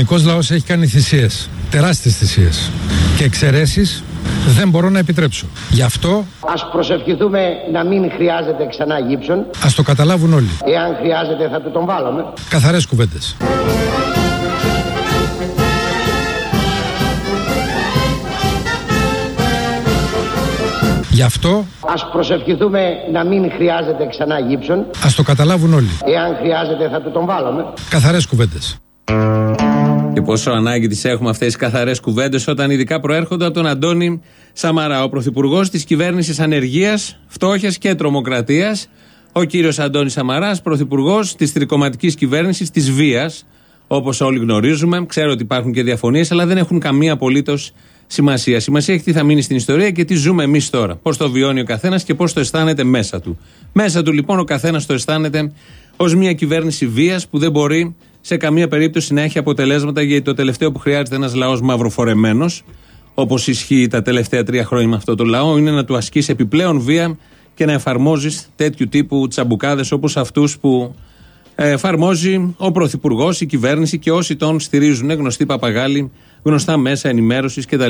ελληνικός λαός έχει κάνει θυσίες, τεράστιες θυσίες και εξαιρέσεις δεν μπορώ να επιτρέψω. Γι' αυτό ας προσευχηθούμε να μην χρειάζεται ξανά γύψον. Ας το καταλάβουν όλοι. Εάν χρειάζεται θα του τον βάλουμε. Καθαρές κουβέντες. Γι' αυτό ας προσευχηθούμε να μην χρειάζεται ξανά γύψον. Ας το καταλάβουν όλοι. Εάν χρειάζεται θα του τον βάλουμε. Καθαρές κουβέντες. Και πόσο ανάγκη τις έχουμε αυτές τις καθαρές κουβέντες όταν ειδικά προέρχονται από τον Αντώνη Σαμαρά, ο πρωθυπουργός της κυβέρνησης ανεργίας, φτώχειας και τρομοκρατίας. Ο κύριος Αντώνης Σαμαράς, πρωθυπουργός της τρικομματικής κυβέρνησης της βίας, όπως όλοι γνωρίζουμε. Ξέρω ότι υπάρχουν και διαφωνίες, αλλά δεν έχουν καμία απολύτως σημασία. Σημασία έχει τι θα μείνει στην ιστορία και τι ζούμε εμείς τώρα. Πώς το βιώνει ο καθένας και πώς το αισθάνεται μέσα του. Μέσα του λοιπόν ο καθένας το αισθάνεται ως μια κυβέρνηση βίας που δεν μπορεί σε καμία περίπτωση να έχει αποτελέσματα, γιατί το τελευταίο που χρειάζεται ένας λαός μαυροφορεμένος, όπως ισχύει τα τελευταία 3 χρόνια με αυτό το λαό, είναι να του ασκείς επιπλέον βία και να εφαρμόζεις τέτοιου τύπου τσαμπουκάδες όπως αυτούς που εφαρμόζει ο πρωθυπουργός, η κυβέρνηση και όσοι τον στηρίζουν, γνωστοί παπαγάλοι, γνωστά μέσα ενημέρωσης κτλ.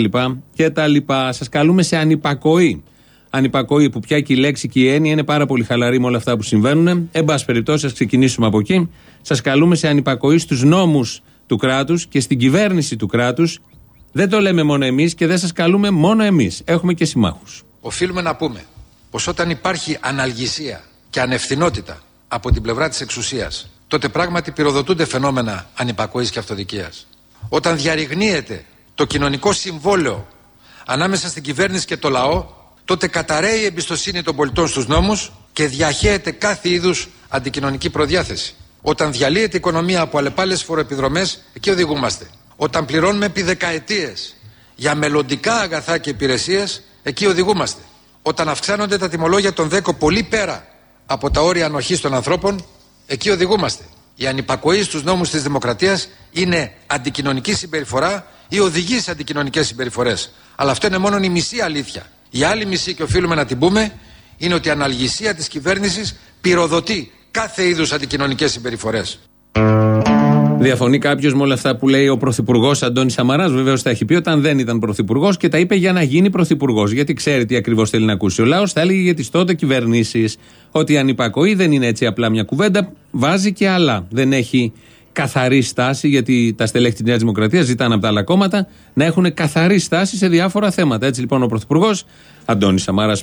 Σας καλούμε σε ανυπακοή. Ανυπακοή που πια και η λέξη και η έννοια είναι πάρα πολύ χαλαρή με όλα αυτά που συμβαίνουν. Εν πάση περιπτώσει, ας ξεκινήσουμε από εκεί. Σας καλούμε σε ανυπακοή στους νόμους του κράτους και στην κυβέρνηση του κράτους. Δεν το λέμε μόνο εμείς και δεν σας καλούμε μόνο εμείς. Έχουμε και συμμάχους. Οφείλουμε να πούμε πως όταν υπάρχει αναλγησία και ανευθυνότητα από την πλευρά της εξουσίας, τότε πράγματι πυροδοτούνται φαινόμενα ανυπακοής και αυτοδικίας. Όταν διαρριγνύεται το κοινωνικό συμβόλαιο ανάμεσα στην κυβέρνηση και το λαό, τότε καταραίει η εμπιστοσύνη των πολιτών στους νόμους και διαχέεται κάθε είδους αντικοινωνική προδιάθεση. Όταν διαλύεται η οικονομία από αλλεπάλληλες φοροεπιδρομές, εκεί οδηγούμαστε. Όταν πληρώνουμε επί δεκαετίες για μελλοντικά αγαθά και υπηρεσίες, εκεί οδηγούμαστε. Όταν αυξάνονται τα τιμολόγια των ΔΕΚΟ πολύ πέρα από τα όρια ανοχής των ανθρώπων, εκεί οδηγούμαστε. Η ανυπακοή στους νόμους της δημοκρατίας είναι αντικοινωνική συμπεριφορά ή οδηγεί σε αντικοινωνικές συμπεριφορές. Αλλά αυτό είναι μόνο η μισή αλήθεια. Η άλλη μισή, και οφείλουμε να την πούμε, είναι ότι η αναλγησία της κυβέρνησης πυροδοτεί κάθε είδους αντικοινωνικές συμπεριφορές. Διαφωνεί κάποιος με όλα αυτά που λέει ο πρωθυπουργός Αντώνης Σαμαράς? Βεβαίως τα έχει πει όταν δεν ήταν πρωθυπουργός και τα είπε για να γίνει πρωθυπουργός. Γιατί ξέρει τι ακριβώς θέλει να ακούσει. Ο λαός θα έλεγε για τις τότε κυβερνήσεις ότι η ανυπακοή δεν είναι έτσι απλά μια κουβέντα, βάζει και άλλα. Δεν έχει καθαρή στάση, γιατί τα στελέχη της Νέας Δημοκρατίας ζητάνε από τα άλλα κόμματα να έχουν καθαρή στάση σε διάφορα θέματα. Έτσι λοιπόν ο πρωθυπουργός Αντώνης Σαμαράς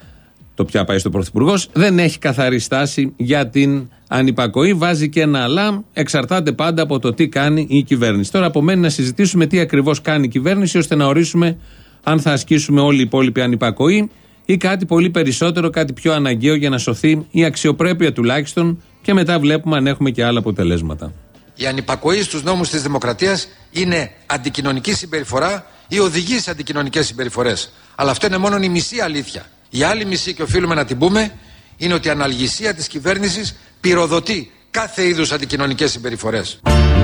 πια πάει στο πρωθυπουργός, δεν έχει καθαρή στάση για την ανυπακοή, βάζει και ένα αλλά, εξαρτάται πάντα από το τι κάνει η κυβέρνηση. Τώρα απομένει να συζητήσουμε τι ακριβώς κάνει η κυβέρνηση, ώστε να ορίσουμε αν θα ασκήσουμε όλοι οι υπόλοιποι ανυπακοή ή κάτι πολύ περισσότερο, κάτι πιο αναγκαίο για να σωθεί η αξιοπρέπεια τουλάχιστον, και μετά βλέπουμε αν έχουμε και άλλα αποτελέσματα. Η ανυπακοή στους νόμους της δημοκρατίας είναι αντικοινωνική συμπεριφορά ή οδηγεί σε αντικοινωνικές συμπεριφορές. Αλλά αυτό είναι μόνο η μισή αλήθεια. Η άλλη μισή, και οφείλουμε να την πούμε, είναι ότι η αναλγησία της κυβέρνησης πυροδοτεί κάθε είδους αντικοινωνικές συμπεριφορές.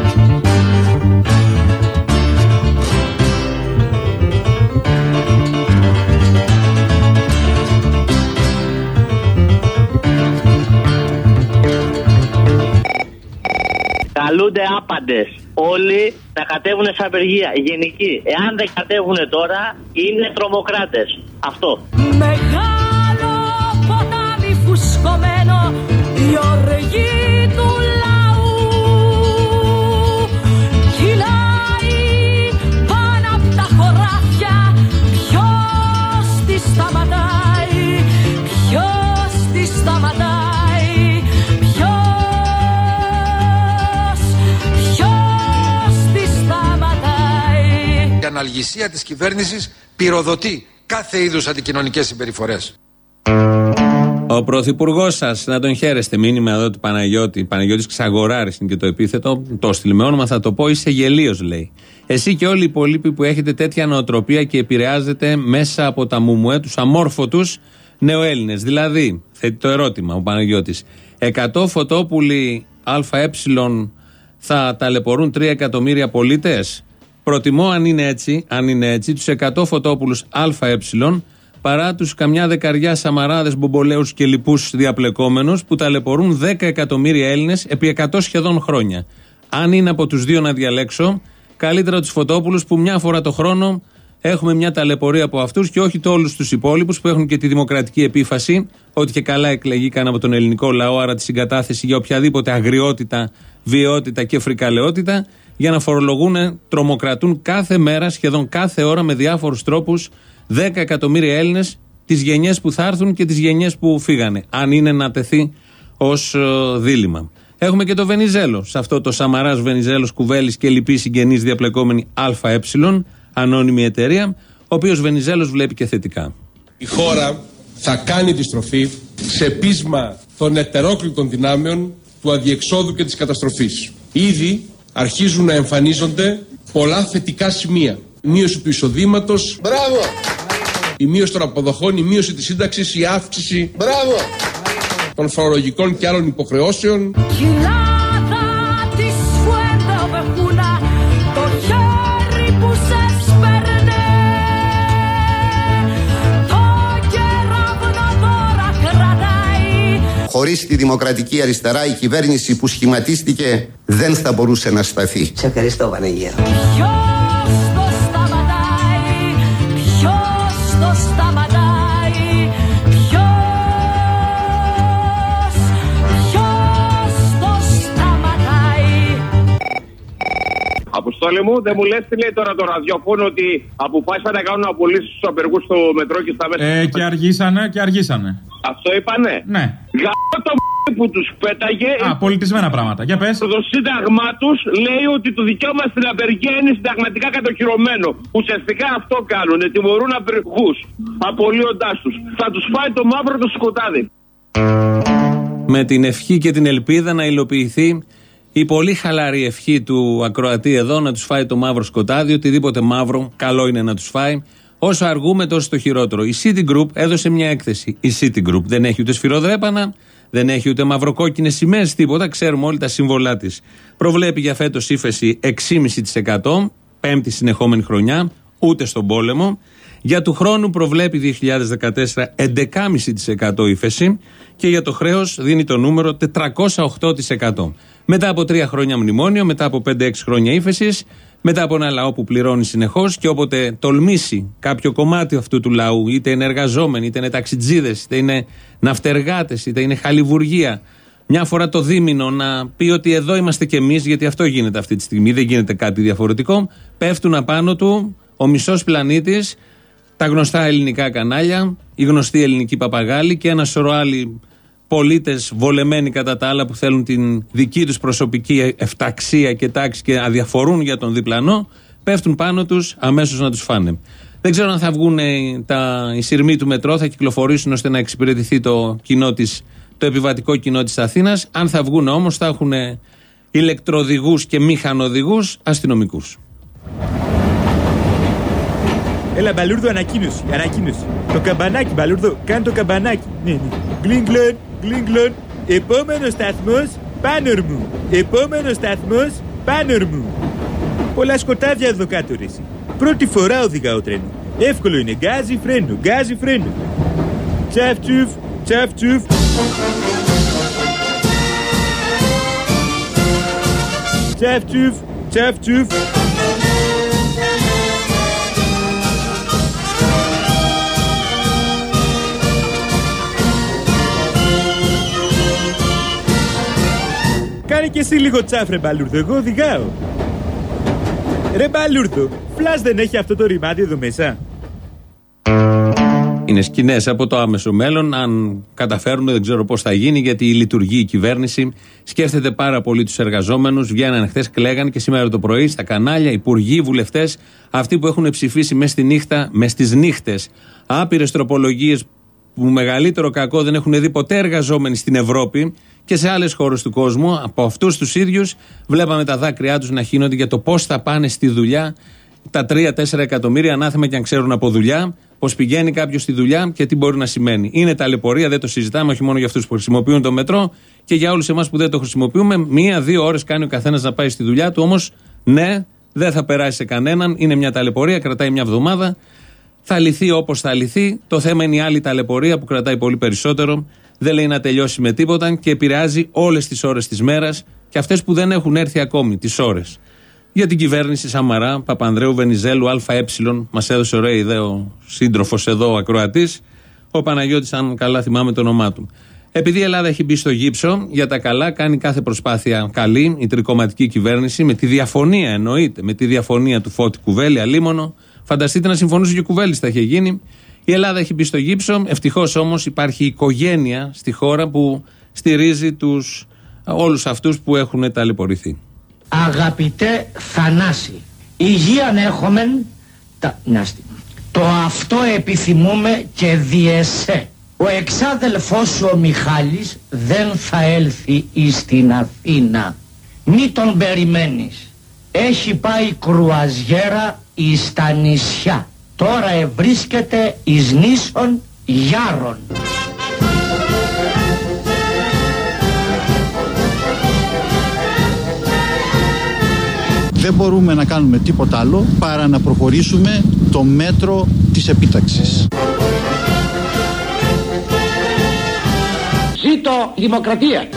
Καλούνται άπαντες όλοι να κατέβουν σε απεργία γενική. Εάν δεν κατέβουν τώρα, είναι τρομοκράτες. Αυτό. Μεγάλο ποτάμι φουσκωμένο, η οργή του λαού κυλάει πάνω απ' τα χωράφια. Ποιος τη σταματάει, ποιος τη σταματάει? Η αναλγησία της κυβέρνησης πυροδοτεί κάθε είδους αντικοινωνικές συμπεριφορές. Ο πρωθυπουργός σας, να τον χαίρεστε, μήνυμα εδώ του Παναγιώτη. Παναγιώτης Ξαγοράρης είναι και το επίθετο. Το στείλει με όνομα, θα το πω, είσαι γελίος, λέει. Εσύ και όλοι οι υπολείποι που έχετε τέτοια νοοτροπία και επηρεάζετε μέσα από τα μουμουέ τους αμόρφωτους νεοέλληνες. Δηλαδή, θέτει το ερώτημα ο Παναγιώτης, 100 φωτόπουλοι ΑΕ θα ταλαιπωρούν 3 εκατομμύρια πολίτες? Προτιμώ, αν είναι έτσι, τους 100 φωτόπουλους ΑΕ παρά τους καμιά δεκαριά Σαμαράδες, Μπομπολέους και λοιπούς διαπλεκόμενους που ταλαιπωρούν 10 εκατομμύρια Έλληνες επί 100 σχεδόν χρόνια. Αν είναι από τους δύο να διαλέξω, Καλύτερα τους Φωτόπουλους που μια φορά το χρόνο έχουμε μια ταλαιπωρία από αυτούς και όχι όλους τους υπόλοιπους που έχουν και τη δημοκρατική επίφαση ότι και καλά εκλεγήκαν από τον ελληνικό λαό, άρα τη συγκατάθεση για οποιαδήποτε αγριότητα, βιαιότητα και φρικαλαιότητα, για να φορολογούν, τρομοκρατούν κάθε μέρα, σχεδόν κάθε ώρα με διάφορους τρόπους 10 εκατομμύρια Έλληνες, τις γενιές που θα έρθουν και τις γενιές που φύγανε, αν είναι να τεθεί ως δίλημμα. Έχουμε και το Βενιζέλο, σε αυτό το Σαμαράς Βενιζέλος Κουβέλης και λοιποί συγγενείς διαπλεκόμενοι ΑΕ, ανώνυμη εταιρεία, ο οποίος Βενιζέλος βλέπει και θετικά. Η χώρα θα κάνει τη στροφή σε πείσμα των ετερόκλητων δυνάμεων του αδιεξόδου και της καταστροφής. Ήδη αρχίζουν να εμφανίζονται πολλά θετικά σημεία. Η μείωση του εισοδήματος, μπράβο! Η μείωση των αποδοχών, η μείωση της σύνταξης, η αύξηση, μπράβο! Των φορολογικών και άλλων υποχρεώσεων. Χωρίς τη δημοκρατική αριστερά η κυβέρνηση που σχηματίστηκε δεν θα μπορούσε να σταθεί. Σε ευχαριστώ, Βανεγέρο. Ποιος το σταματάει, Αποστόλη μου, δεν μου λες τι λέει τώρα το ραδιόφωνο ότι αποφάσισαν να κάνουν απολύσεις στους απεργούς στο μετρό και στα μέσα. Και αργήσανε. Αυτό είπανε. Ναι. Γαμώ το που τους πέταγε. Πολιτισμένα πράγματα. Για πες. Το σύνταγμά τους λέει ότι το δικαίωμα στην απεργία είναι συνταγματικά κατοχυρωμένο. Ουσιαστικά αυτό κάνουν. Τιμωρούν απεργούς, απολύοντάς τους. Θα τους φάει το μαύρο το σκοτάδι. Με την ευχή και την ελπίδα να υλοποιηθεί η πολύ χαλαρή ευχή του ακροατή εδώ, να τους φάει το μαύρο σκοτάδι, οτιδήποτε μαύρο καλό είναι να τους φάει. Όσο αργούμε τόσο το χειρότερο. Η Citigroup έδωσε μια έκθεση. Η Citigroup δεν έχει ούτε σφυροδρέπανα, δεν έχει ούτε μαυροκόκκινες σημαίες, τίποτα. Ξέρουμε όλοι τα σύμβολά της. Προβλέπει για φέτος ύφεση 6,5%, πέμπτη συνεχόμενη χρονιά, ούτε στον πόλεμο. Για του χρόνου προβλέπει 2014 11,5% ύφεση και για το χρέος δίνει το νούμερο 408%. Μετά από 3 χρόνια μνημόνιο, μετά από 5-6 χρόνια ύφεσης, μετά από ένα λαό που πληρώνει συνεχώς και όποτε τολμήσει κάποιο κομμάτι αυτού του λαού, είτε είναι εργαζόμενοι, είτε είναι ταξιτζίδες, είτε είναι ναυτεργάτες, είτε είναι χαλιβουργία, μια φορά το δίμηνο να πει ότι εδώ είμαστε κι εμείς, γιατί αυτό γίνεται αυτή τη στιγμή, δεν γίνεται κάτι διαφορετικό, πέφτουν απάνω του ο μισός πλανήτης, τα γνωστά ελληνικά κανάλια, η γνωστή ελληνική παπαγάλη και ένα σωρό άλλοι πολίτες βολεμένοι κατά τα άλλα που θέλουν την δική τους προσωπική εφταξία και τάξη και αδιαφορούν για τον διπλανό, πέφτουν πάνω τους αμέσως να τους φάνε. Δεν ξέρω αν θα βγουν οι σειρμοί του μετρό, θα κυκλοφορήσουν ώστε να εξυπηρετηθεί το επιβατικό κοινό της Αθήνας. Αν θα βγουν όμως θα έχουν ηλεκτροδηγούς και μηχανοδηγούς αστυνομικούς. Έλα Μπαλούρδο, ανακοίνωση. Το καμπανάκι Μπαλούρδο, κάνε το καμπανάκι. Ναι. Γκλίγκλον. Επόμενος σταθμός, πάνω μου. Πολλά σκοτάδια εδώ κάτω ρε εσύ. Πρώτη φορά οδηγάω τρένο. Εύκολο είναι, γκάζι φρένο. Τσαφτσουφ. Τσαφτσουφ. Κάνε και εσύ λίγο τσάφ ρε Μπαλούρδο, εγώ οδηγάω. Ρε Μπαλούρδο, φλας δεν έχει αυτό το ρημάδι εδώ μέσα. Είναι σκηνές από το άμεσο μέλλον. Αν καταφέρουν, δεν ξέρω πώς θα γίνει, γιατί λειτουργεί η κυβέρνηση. Σκέφτεται πάρα πολύ τους εργαζόμενους. Βγαίνανε χθες, κλαίγανε και σήμερα το πρωί στα κανάλια, υπουργοί, βουλευτές, αυτοί που έχουν ψηφίσει μες στις νύχτες άπειρες τροπολογίες που μεγαλύτερο κακό δεν έχουν δει ποτέ εργαζόμενοι στην Ευρώπη και σε άλλες χώρες του κόσμου. Από αυτούς τους ίδιους βλέπαμε τα δάκρυά τους να χύνονται για το πώς θα πάνε στη δουλειά. Τα 3-4 εκατομμύρια, ανάθεμα και αν ξέρουν από δουλειά, πώς πηγαίνει κάποιος στη δουλειά και τι μπορεί να σημαίνει. Είναι ταλαιπωρία, δεν το συζητάμε, όχι μόνο για αυτούς που χρησιμοποιούν το μετρό και για όλους εμάς που δεν το χρησιμοποιούμε. 1-2 ώρες κάνει ο καθένας να πάει στη δουλειά του, όμως ναι, δεν θα περάσει σε κανέναν. Είναι μια ταλαιπωρία, κρατάει μια εβδομάδα. Θα λυθεί όπως θα λυθεί. Το θέμα είναι η άλλη ταλαιπωρία που κρατάει πολύ περισσότερο. Δεν λέει να τελειώσει με τίποτα και επηρεάζει όλες τις ώρες της μέρας και αυτές που δεν έχουν έρθει ακόμη, τις ώρες. για την κυβέρνηση Σαμαρά, Παπανδρέου, Βενιζέλου, ΑΕ. Μας έδωσε ωραία ιδέα ο σύντροφος εδώ, ο ακροατής, ο Παναγιώτης, αν καλά θυμάμαι το όνομά του. Επειδή η Ελλάδα έχει μπει στο γύψο, για τα καλά κάνει κάθε προσπάθεια καλή, η τρικομματική κυβέρνηση, με τη διαφωνία εννοείται, με τη διαφωνία του Φώτη Κουβέλη, αλίμονο. Φανταστείτε να συμφωνούσε και ο Κουβέλης, θα είχε γίνει. Η Ελλάδα έχει μπει στο γύψο. Ευτυχώς όμως υπάρχει οικογένεια στη χώρα που στηρίζει όλους αυτούς που έχουν ταλαιπωρηθεί. Αγαπητέ Θανάση, υγείαν έχομεν το αυτό επιθυμούμε και διεσέ. Ο εξάδελφός σου ο Μιχάλης δεν θα έλθει εις την Αθήνα. Μη τον περιμένεις. Έχει πάει κρουαζιέρα εις τα νησιά. Τώρα ευρίσκεται εις νήσων Γιάρων. Δεν μπορούμε να κάνουμε τίποτα άλλο παρά να προχωρήσουμε το μέτρο της επίταξης. Ζήτω η δημοκρατία!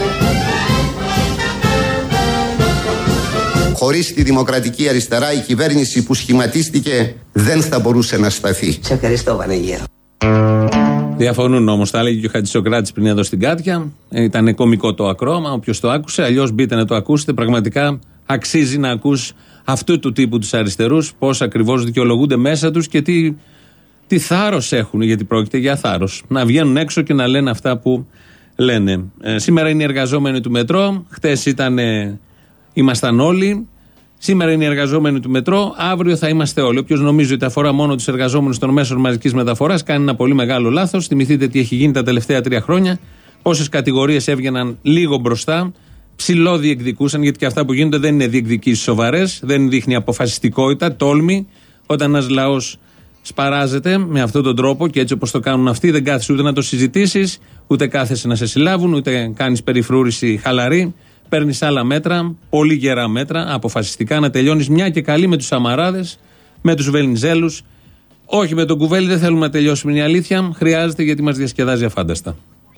Χωρίς τη δημοκρατική αριστερά η κυβέρνηση που σχηματίστηκε δεν θα μπορούσε να σταθεί. Σε ευχαριστώ, Βανεγέρο. Διαφωνούν όμως, τα έλεγε και ο Χατζησοκράτης πριν εδώ στην Κάτια. Ήταν κωμικό το ακρόμα, όποιος το άκουσε. Αλλιώς μπείτε να το ακούσετε. Πραγματικά αξίζει να ακούς αυτού του τύπου τους αριστερούς, πώς ακριβώς δικαιολογούνται μέσα τους και τι θάρρος έχουν, γιατί πρόκειται για θάρρος. Να βγαίνουν έξω και να λένε αυτά που λένε. Σήμερα είναι οι εργαζόμενοι του μετρό. Χτες ήμασταν όλοι. Σήμερα είναι οι εργαζόμενοι του μετρό. Αύριο θα είμαστε όλοι. Όποιος νομίζει ότι αφορά μόνο τους εργαζόμενους των μέσων μαζικής μεταφοράς κάνει ένα πολύ μεγάλο λάθος. Θυμηθείτε τι έχει γίνει τα τελευταία 3 χρόνια. Πόσες κατηγορίες έβγαιναν λίγο μπροστά. Ψηλό διεκδικούσαν, γιατί και αυτά που γίνονται δεν είναι διεκδικήσεις σοβαρές. Δεν δείχνει αποφασιστικότητα, τόλμη. Όταν ένας λαός σπαράζεται με αυτόν τον τρόπο και έτσι όπως το κάνουν αυτοί, δεν κάθεσαι ούτε να το συζητήσεις, ούτε κάθεσαι να σε συλλάβουν, ούτε κάνεις περιφρούρηση χαλαρή. Παίρνεις άλλα μέτρα, πολύ γερά μέτρα, αποφασιστικά, να τελειώνεις μια και καλή με τους Σαμαράδες, με τους Βενιζέλους. Όχι με τον Κουβέλη, δεν θέλουμε να τελειώσουμε, είναι η αλήθεια. Χρειάζεται γιατί μας διασκεδάζει αφάνταστα.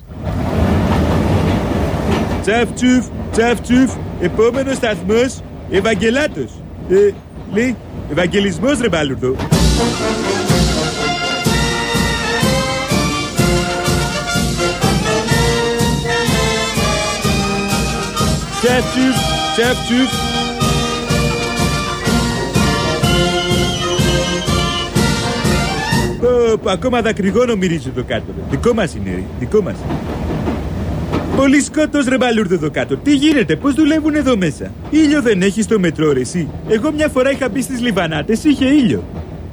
Τσαφτσουφ, τσαφτσουφ, επόμενος σταθμός, Ευαγγελάτος. Λέει, Ευαγγελισμός ρε μπάλουρδο. Τσαφτσουφ, τσαφτσουφ. Ακόμα δακρυγόνο μυρίζει εδώ κάτω. Δικό μας είναι, ρε. Δικό μας. Πολύ σκότος ρε μπαλούρδο εδώ κάτω. Τι γίνεται, πώς δουλεύουν εδώ μέσα? Ήλιο δεν έχει στο μετρό ρε εσύ? Εγώ μια φορά είχα μπει στις Λιβανάτες, είχε ήλιο.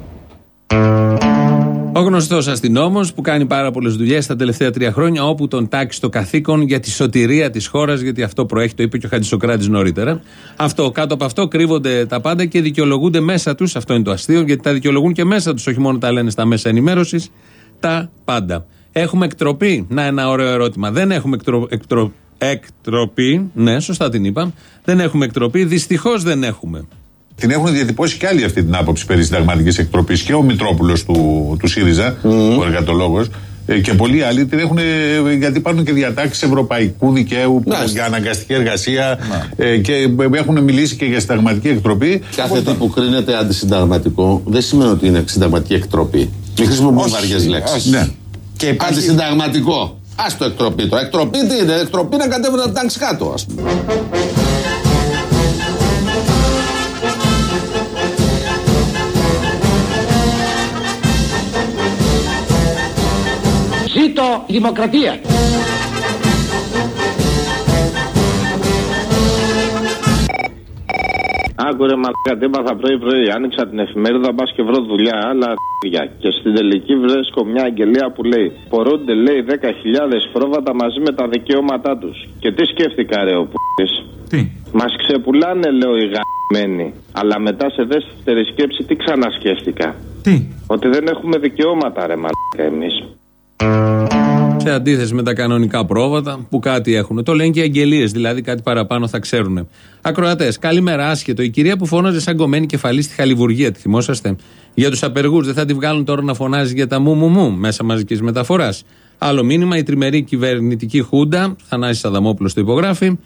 Ο γνωστός αστυνόμος που κάνει πάρα πολλές δουλειές τα τελευταία 3 χρόνια, όπου τον τάξει το καθήκον για τη σωτηρία της χώρας, γιατί αυτό προέχει, το είπε και ο Χατζησοκράτης νωρίτερα. Κάτω από αυτό κρύβονται τα πάντα και δικαιολογούνται μέσα τους. Αυτό είναι το αστείο, γιατί τα δικαιολογούν και μέσα τους, όχι μόνο τα λένε στα μέσα ενημέρωσης, τα πάντα. Έχουμε εκτροπή? Να, ένα ωραίο ερώτημα. Δεν έχουμε εκτροπή. Ναι, σωστά την είπα. Δεν έχουμε εκτροπή. Δυστυχώς δεν έχουμε. Την έχουν διατυπώσει και άλλοι αυτή την άποψη περί συνταγματικής εκτροπής. Και ο Μητρόπουλος του ΣΥΡΙΖΑ, ο εργατολόγος, και πολλοί άλλοι την έχουν, γιατί υπάρχουν και διατάξεις ευρωπαϊκού δικαίου για αναγκαστική εργασία και έχουν μιλήσει και για συνταγματική εκτροπή. Κάθε τι που κρίνεται αντισυνταγματικό δεν σημαίνει ότι είναι συνταγματική εκτροπή. Μην χρησιμοποιούμε βαριές λέξεις. Ναι. Και αντισυνταγματικό. Ας το εκτροπή τώρα. Εκτροπή τι είναι? Εκτροπή να κατέβουν τα τάγκς κάτω, ας πούμε. Ζήτω η δημοκρατία! Άκουρε μαλάκα, τι έπαθα πρωί-πρωί. Άνοιξα την εφημερίδα, μπας και βρω δουλειά, αλλά και στην τελική βρίσκω μια αγγελία που λέει: πορούνται, λέει, 10.000 πρόβατα μαζί με τα δικαιώματά τους. Και τι σκέφτηκα, ρε, ο π***ης. Τι? Μας ξεπουλάνε, λέω, οι γαμμένοι. Αλλά μετά σε δεύτερη σκέψη, τι ξανασκέφτηκα. Τι? Ότι δεν έχουμε δικαιώματα, ρε μαλάκα, εμείς. Σε αντίθεση με τα κανονικά πρόβατα που κάτι έχουν. Το λένε και οι αγγελίες, δηλαδή κάτι παραπάνω θα ξέρουν. Ακροατές, καλημέρα, άσχετο. Η κυρία που φώναζε σαν κομμένη κεφαλή στη Χαλιβουργία, τη θυμόσαστε? Για τους απεργούς, δεν θα τη βγάλουν τώρα να φωνάζει για τα μου μέσα μαζικής μεταφοράς? Άλλο μήνυμα, η τριμερή κυβερνητική χούντα, Θανάσης Αδαμόπουλος το υπογράφει,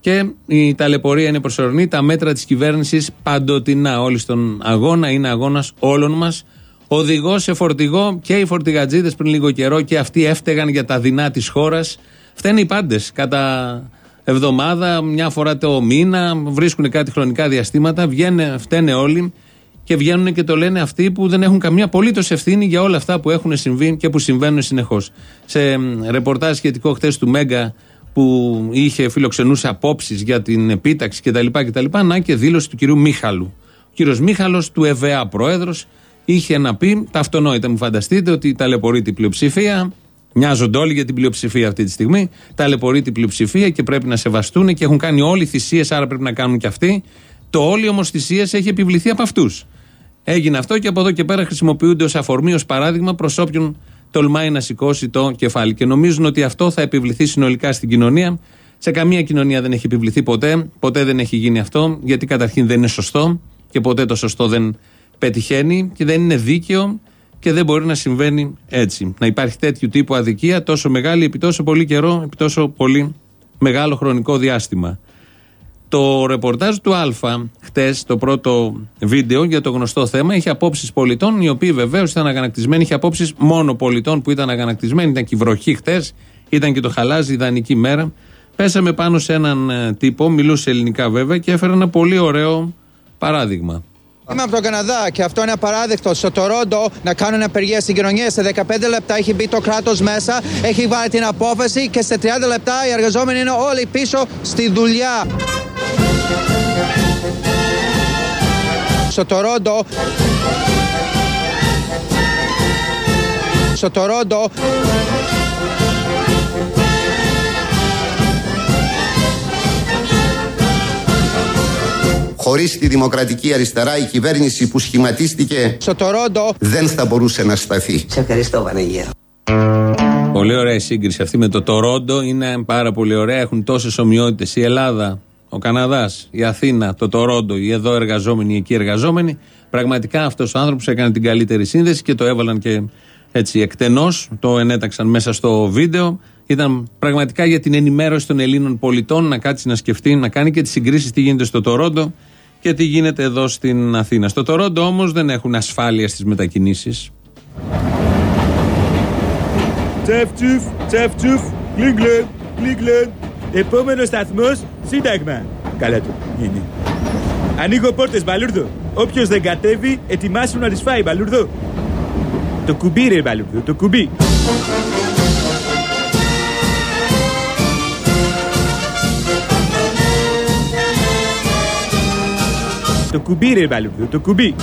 Και η ταλαιπωρία είναι προσωρινή, τα μέτρα της κυβέρνησης παντοτινά. Όλοι στον αγώνα, είναι αγώνας όλων μας. Οδηγό σε φορτηγό, και οι φορτηγατζίδες πριν λίγο καιρό και αυτοί έφταιγαν για τα δεινά της χώρας. Φταίνε οι πάντες κατά εβδομάδα, μια φορά το μήνα, βρίσκουν κάτι χρονικά διαστήματα, φταίνε όλοι και βγαίνουν και το λένε αυτοί που δεν έχουν καμία απολύτως ευθύνη για όλα αυτά που έχουν συμβεί και που συμβαίνουν συνεχώς. Σε ρεπορτάζ σχετικό χθες του Μέγκα, που φιλοξενούσε απόψεις για την επίταξη κτλ. Να και δήλωση του κυρίου Μίχαλου. Ο κύριος Μίχαλος, του ΕΒΑ πρόεδρος, είχε να πει τα αυτονόητα. Μου φανταστείτε ότι ταλαιπωρείται η πλειοψηφία. Μοιάζονται όλοι για την πλειοψηφία αυτή τη στιγμή. Ταλαιπωρείται η πλειοψηφία και πρέπει να σεβαστούν και έχουν κάνει όλοι θυσίες, άρα πρέπει να κάνουν και αυτοί. Το όλοι όμως θυσίες έχει επιβληθεί από αυτούς. Έγινε αυτό και από εδώ και πέρα χρησιμοποιούνται ως αφορμή, ως παράδειγμα προς όποιον τολμάει να σηκώσει το κεφάλι. Και νομίζουν ότι αυτό θα επιβληθεί συνολικά στην κοινωνία. Σε καμία κοινωνία δεν έχει επιβληθεί ποτέ. Ποτέ δεν έχει γίνει αυτό, γιατί καταρχήν δεν είναι σωστό και ποτέ το σωστό δεν πετυχαίνει και δεν είναι δίκαιο και δεν μπορεί να συμβαίνει έτσι. Να υπάρχει τέτοιου τύπου αδικία τόσο μεγάλη επί τόσο πολύ καιρό, επί τόσο πολύ μεγάλο χρονικό διάστημα. Το ρεπορτάζ του Αλφα χτες, το πρώτο βίντεο για το γνωστό θέμα, είχε απόψεις πολιτών, οι οποίοι βεβαίως ήταν αγανακτισμένοι. Είχε απόψεις μόνο πολιτών που ήταν αγανακτισμένοι. Ήταν και η βροχή χτες, ήταν και το χαλάζι, ιδανική μέρα. Πέσαμε πάνω σε έναν τύπο, μιλούσε ελληνικά βέβαια και έφερε ένα πολύ ωραίο παράδειγμα. Είμαι από τον Καναδά και αυτό είναι απαράδεκτο. Στο Τορόντο να κάνουν απεργία στην κοινωνία. Σε 15 λεπτά έχει μπει το κράτος μέσα, έχει βάλει την απόφαση και σε 30 λεπτά οι εργαζόμενοι είναι όλοι πίσω στη δουλειά. Στο Τορόντο Χωρίς τη Δημοκρατική Αριστερά, η κυβέρνηση που σχηματίστηκε στο Τορόντο δεν θα μπορούσε να σταθεί. Σε ευχαριστώ, Βανεγία. Πολύ ωραία η σύγκριση αυτή με το Τορόντο. Είναι πάρα πολύ ωραία. Έχουν τόσες ομοιότητες. Η Ελλάδα, ο Καναδάς, η Αθήνα, το Τορόντο, οι εδώ εργαζόμενοι, οι εκεί εργαζόμενοι. Πραγματικά αυτός ο άνθρωπος έκανε την καλύτερη σύνδεση και το έβαλαν και έτσι εκτενώς. Το ενέταξαν μέσα στο βίντεο. Ήταν πραγματικά για την ενημέρωση των Ελλήνων πολιτών να κάτσει να σκεφτεί, να κάνει και τις συγκρίσεις τι γίνεται στο Τορόντο και τι γίνεται εδώ στην Αθήνα. Στο Τορόντο όμως δεν έχουν ασφάλεια στις μετακινήσεις. Τσεφτσουφ, τσεφτσουφ, κλίγκλεν, κλίγκλεν. Επόμενος σταθμός, Σύνταγμα. Καλά του, γίνει. Ανοίγω πόρτες, Μπαλούρδο. Όποιος δεν κατέβει, ετοιμάσου να τις φάει, Μπαλούρδο. Το κουμπί ρε, Μπαλούρδο, το κουμπί. Το κουμπί ρε, Μπαλούρδο, το κουμπί.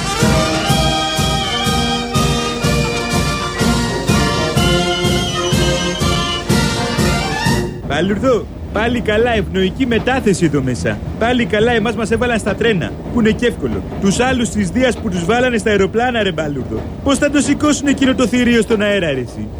Μπαλούρδο, πάλι καλά, ευνοϊκή μετάθεση εδώ μέσα. Πάλι καλά, εμάς μας έβαλαν στα τρένα, που είναι και εύκολο. Τους άλλους της Δίας που τους βάλανε στα αεροπλάνα, ρε Μπαλούρδο. Πώς θα το σηκώσουν εκείνο το θηρίο στον αέρα, ρε εσύ.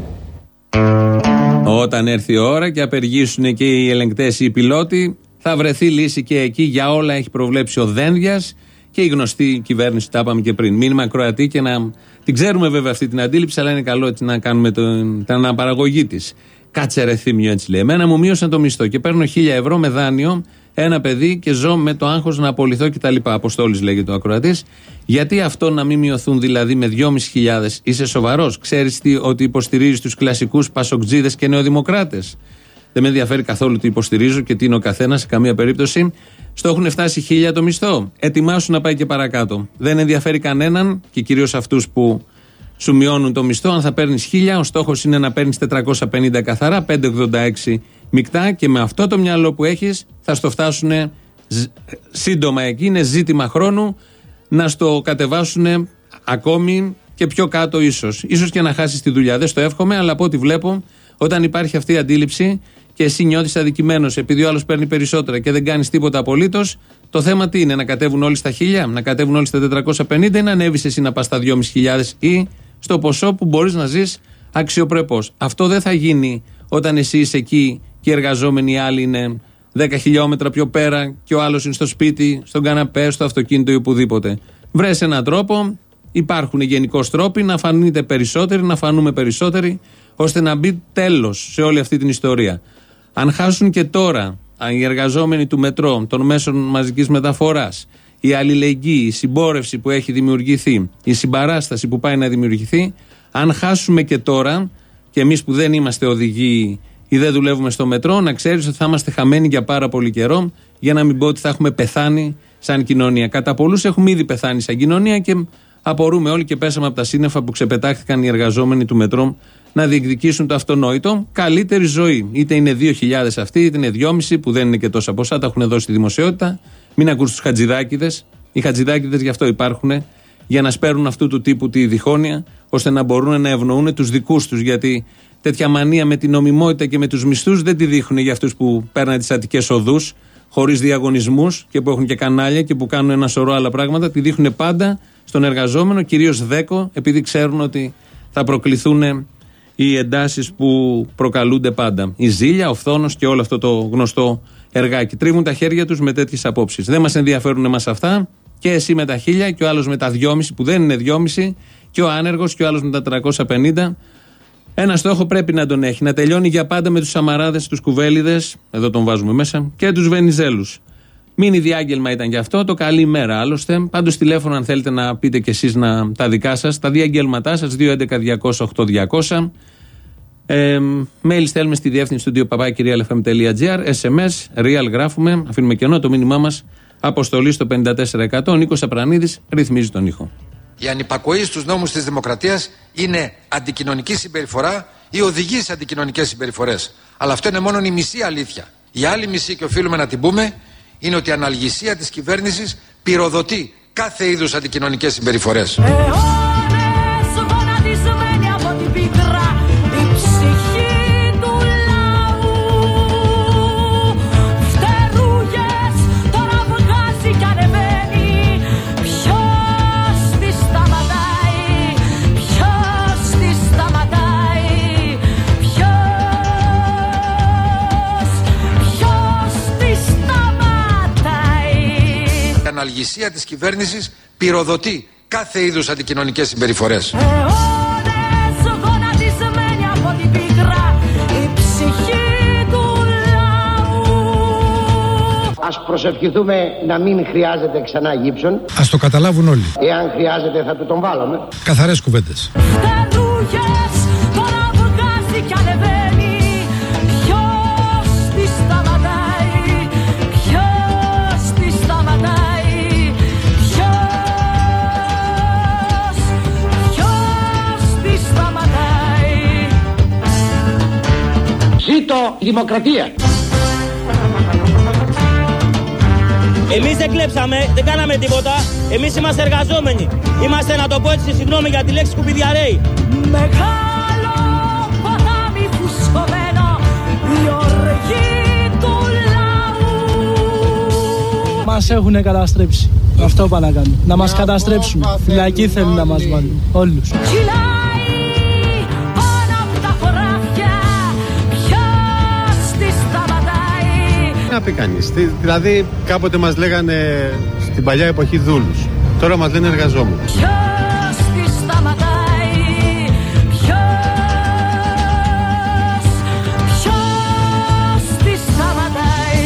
Όταν έρθει η ώρα και απεργήσουν και οι ελεγκτές ή οι πιλότοι, θα βρεθεί λύση και εκεί. Για όλα έχει προβλέψει ο Δένδιας και η γνωστή κυβέρνηση, τα είπαμε και πριν. Μήνυμα Κροατή και να την ξέρουμε βέβαια αυτή την αντίληψη, αλλά είναι καλό έτσι να κάνουμε την αναπαραγωγή της. Κάτσε ρε Θήμιο, έτσι λέει. Εμένα μου μείωσαν το μισθό και παίρνω 1.000 ευρώ με δάνειο, ένα παιδί και ζω με το άγχος να απολυθώ κτλ. Αποστόλης λέγεται ο ακροατής. Γιατί αυτό να μην μειωθούν δηλαδή με 2.500? Είσαι σοβαρός? Ξέρεις ότι υποστηρίζεις τους κλασικούς πασοκτζίδες και νεοδημοκράτες? Δεν με ενδιαφέρει καθόλου τι υποστηρίζω και τι είναι ο καθένας σε καμία περίπτωση. Στο έχουν φτάσει 1.000 το μισθό. Ετοιμάσου να πάει και παρακάτω. Δεν ενδιαφέρει κανέναν και κυρίως αυτούς που σου μειώνουν το μισθό. Αν θα παίρνεις 1.000, ο στόχος είναι να παίρνεις 450 καθαρά, 586 μεικτά και με αυτό το μυαλό που έχεις θα στο φτάσουν σύντομα εκεί. Είναι ζήτημα χρόνου να στο κατεβάσουν ακόμη και πιο κάτω ίσως. Ίσως και να χάσεις τη δουλειά. Δεν στο εύχομαι, αλλά από ό,τι βλέπω, όταν υπάρχει αυτή η αντίληψη και εσύ νιώθεις αδικημένος επειδή ο άλλος παίρνει περισσότερα και δεν κάνεις τίποτα απολύτως, το θέμα τι είναι? Να κατέβουν όλοι στα 1.000, να κατέβουν όλοι στα 450 ή να ανέβεις εσύ να πας στα 2.500 ή στο ποσό που μπορείς να ζεις αξιοπρεπώς? Αυτό δεν θα γίνει όταν εσύ είσαι εκεί και οι εργαζόμενοι άλλοι είναι 10 χιλιόμετρα πιο πέρα και ο άλλος είναι στο σπίτι, στον καναπέ, στο αυτοκίνητο ή οπουδήποτε. Βρες έναν τρόπο, υπάρχουν γενικώς τρόποι να φανείτε περισσότεροι, να φανούμε περισσότεροι, ώστε να μπει τέλος σε όλη αυτή την ιστορία. Αν χάσουν και τώρα οι εργαζόμενοι του μετρό, των μέσων μαζικής μεταφοράς, η αλληλεγγύη, η συμπόρευση που έχει δημιουργηθεί, η συμπαράσταση που πάει να δημιουργηθεί, αν χάσουμε και τώρα, και εμείς που δεν είμαστε οδηγοί ή δεν δουλεύουμε στο μετρό, να ξέρεις ότι θα είμαστε χαμένοι για πάρα πολύ καιρό, για να μην πω ότι θα έχουμε πεθάνει σαν κοινωνία. Κατά πολλούς έχουμε ήδη πεθάνει σαν κοινωνία και απορούμε όλοι και πέσαμε από τα σύννεφα που ξεπετάχθηκαν οι εργαζόμενοι του μετρό να διεκδικήσουν το αυτονόητο, καλύτερη ζωή. Είτε είναι 2.000 αυτοί, είτε είναι 2.500, που δεν είναι και τόσα ποσά, τα έχουν δώσει στη δημοσιότητα. Μην ακούς τους χατζηδάκηδες. Οι χατζηδάκηδες γι' αυτό υπάρχουν, για να σπέρουν αυτού του τύπου τη διχόνοια, ώστε να μπορούν να ευνοούν τους δικούς τους. Γιατί τέτοια μανία με την νομιμότητα και με τους μισθούς δεν τη δείχνουν για αυτούς που παίρνουν τις αττικές οδούς, χωρίς διαγωνισμούς και που έχουν και κανάλια και που κάνουν ένα σωρό άλλα πράγματα. Τη δείχνουν πάντα στον εργαζόμενο, κυρίως δέκο, επειδή ξέρουν ότι θα προκληθούν οι εντάσεις που προκαλούνται πάντα. Η ζήλια, ο φθόνος και όλο αυτό το γνωστό εργάκι. Τρίβουν τα χέρια τους με τέτοιες απόψεις. Δεν μας ενδιαφέρουν εμάς αυτά. Και εσύ με τα 1.000 και ο άλλος με τα 2.500 που δεν είναι 2.500 και ο άνεργος και ο άλλος με τα 350. Ένα στόχο πρέπει να τον έχει. Να τελειώνει για πάντα με τους Σαμαράδες, τους Κουβέλιδες, εδώ τον βάζουμε μέσα, και τους Βενιζέλους. Μίνι διάγγελμα ήταν γι' αυτό, το καλή ημέρα άλλωστε. Πάντως τηλέφωνο αν θέλετε να πείτε κι εσείς τα δικά σας, τα διαγγέλματά σας, 211-200-8200. Mail στέλνουμε στη διεύθυνση του studio@realfm.gr. SMS, real γράφουμε, αφήνουμε κενό το μήνυμά μας. Αποστολή στο 54%. Νίκος Απρανίδης ρυθμίζει τον ήχο. Η ανυπακοή στους νόμους της δημοκρατίας είναι αντικοινωνική συμπεριφορά ή οδηγεί σε αντικοινωνικές συμπεριφορές. Αλλά αυτό είναι μόνο η μισή αλήθεια. Η άλλη μισή, και οφείλουμε να την πούμε, είναι ότι η αναλγησία της κυβέρνησης πυροδοτεί κάθε είδους αντικοινωνικές συμπεριφορές. Η αναλγησία της κυβέρνησης πυροδοτεί κάθε είδους αντικοινωνικές συμπεριφορές. Ας προσευχηθούμε να μην χρειάζεται ξανά γύψον. Ας το καταλάβουν όλοι. Εάν χρειάζεται θα του τον βάλουμε. Καθαρές κουβέντες. Ζήτω δημοκρατία. Εμείς δεν κλέψαμε, δεν κάναμε τίποτα. Εμείς είμαστε εργαζόμενοι. Είμαστε, να το πω έτσι, συγγνώμη για τη λέξη, σκουπιδιαρέοι. Μεγάλο ποτάμι φουσκωμένο, η οργή του λαού. Μας έχουνε καταστρέψει. Αυτό πάνε να κάνουν. Να μας καταστρέψουν. Φυλακή θέλουν να μας βάλουν. Όλους. Να πει κανείς. Δηλαδή κάποτε μας λέγανε στην παλιά εποχή δούλους. Τώρα μας λένε εργαζόμενους. Ποιος τη σταματάει, ποιος τη σταματάει.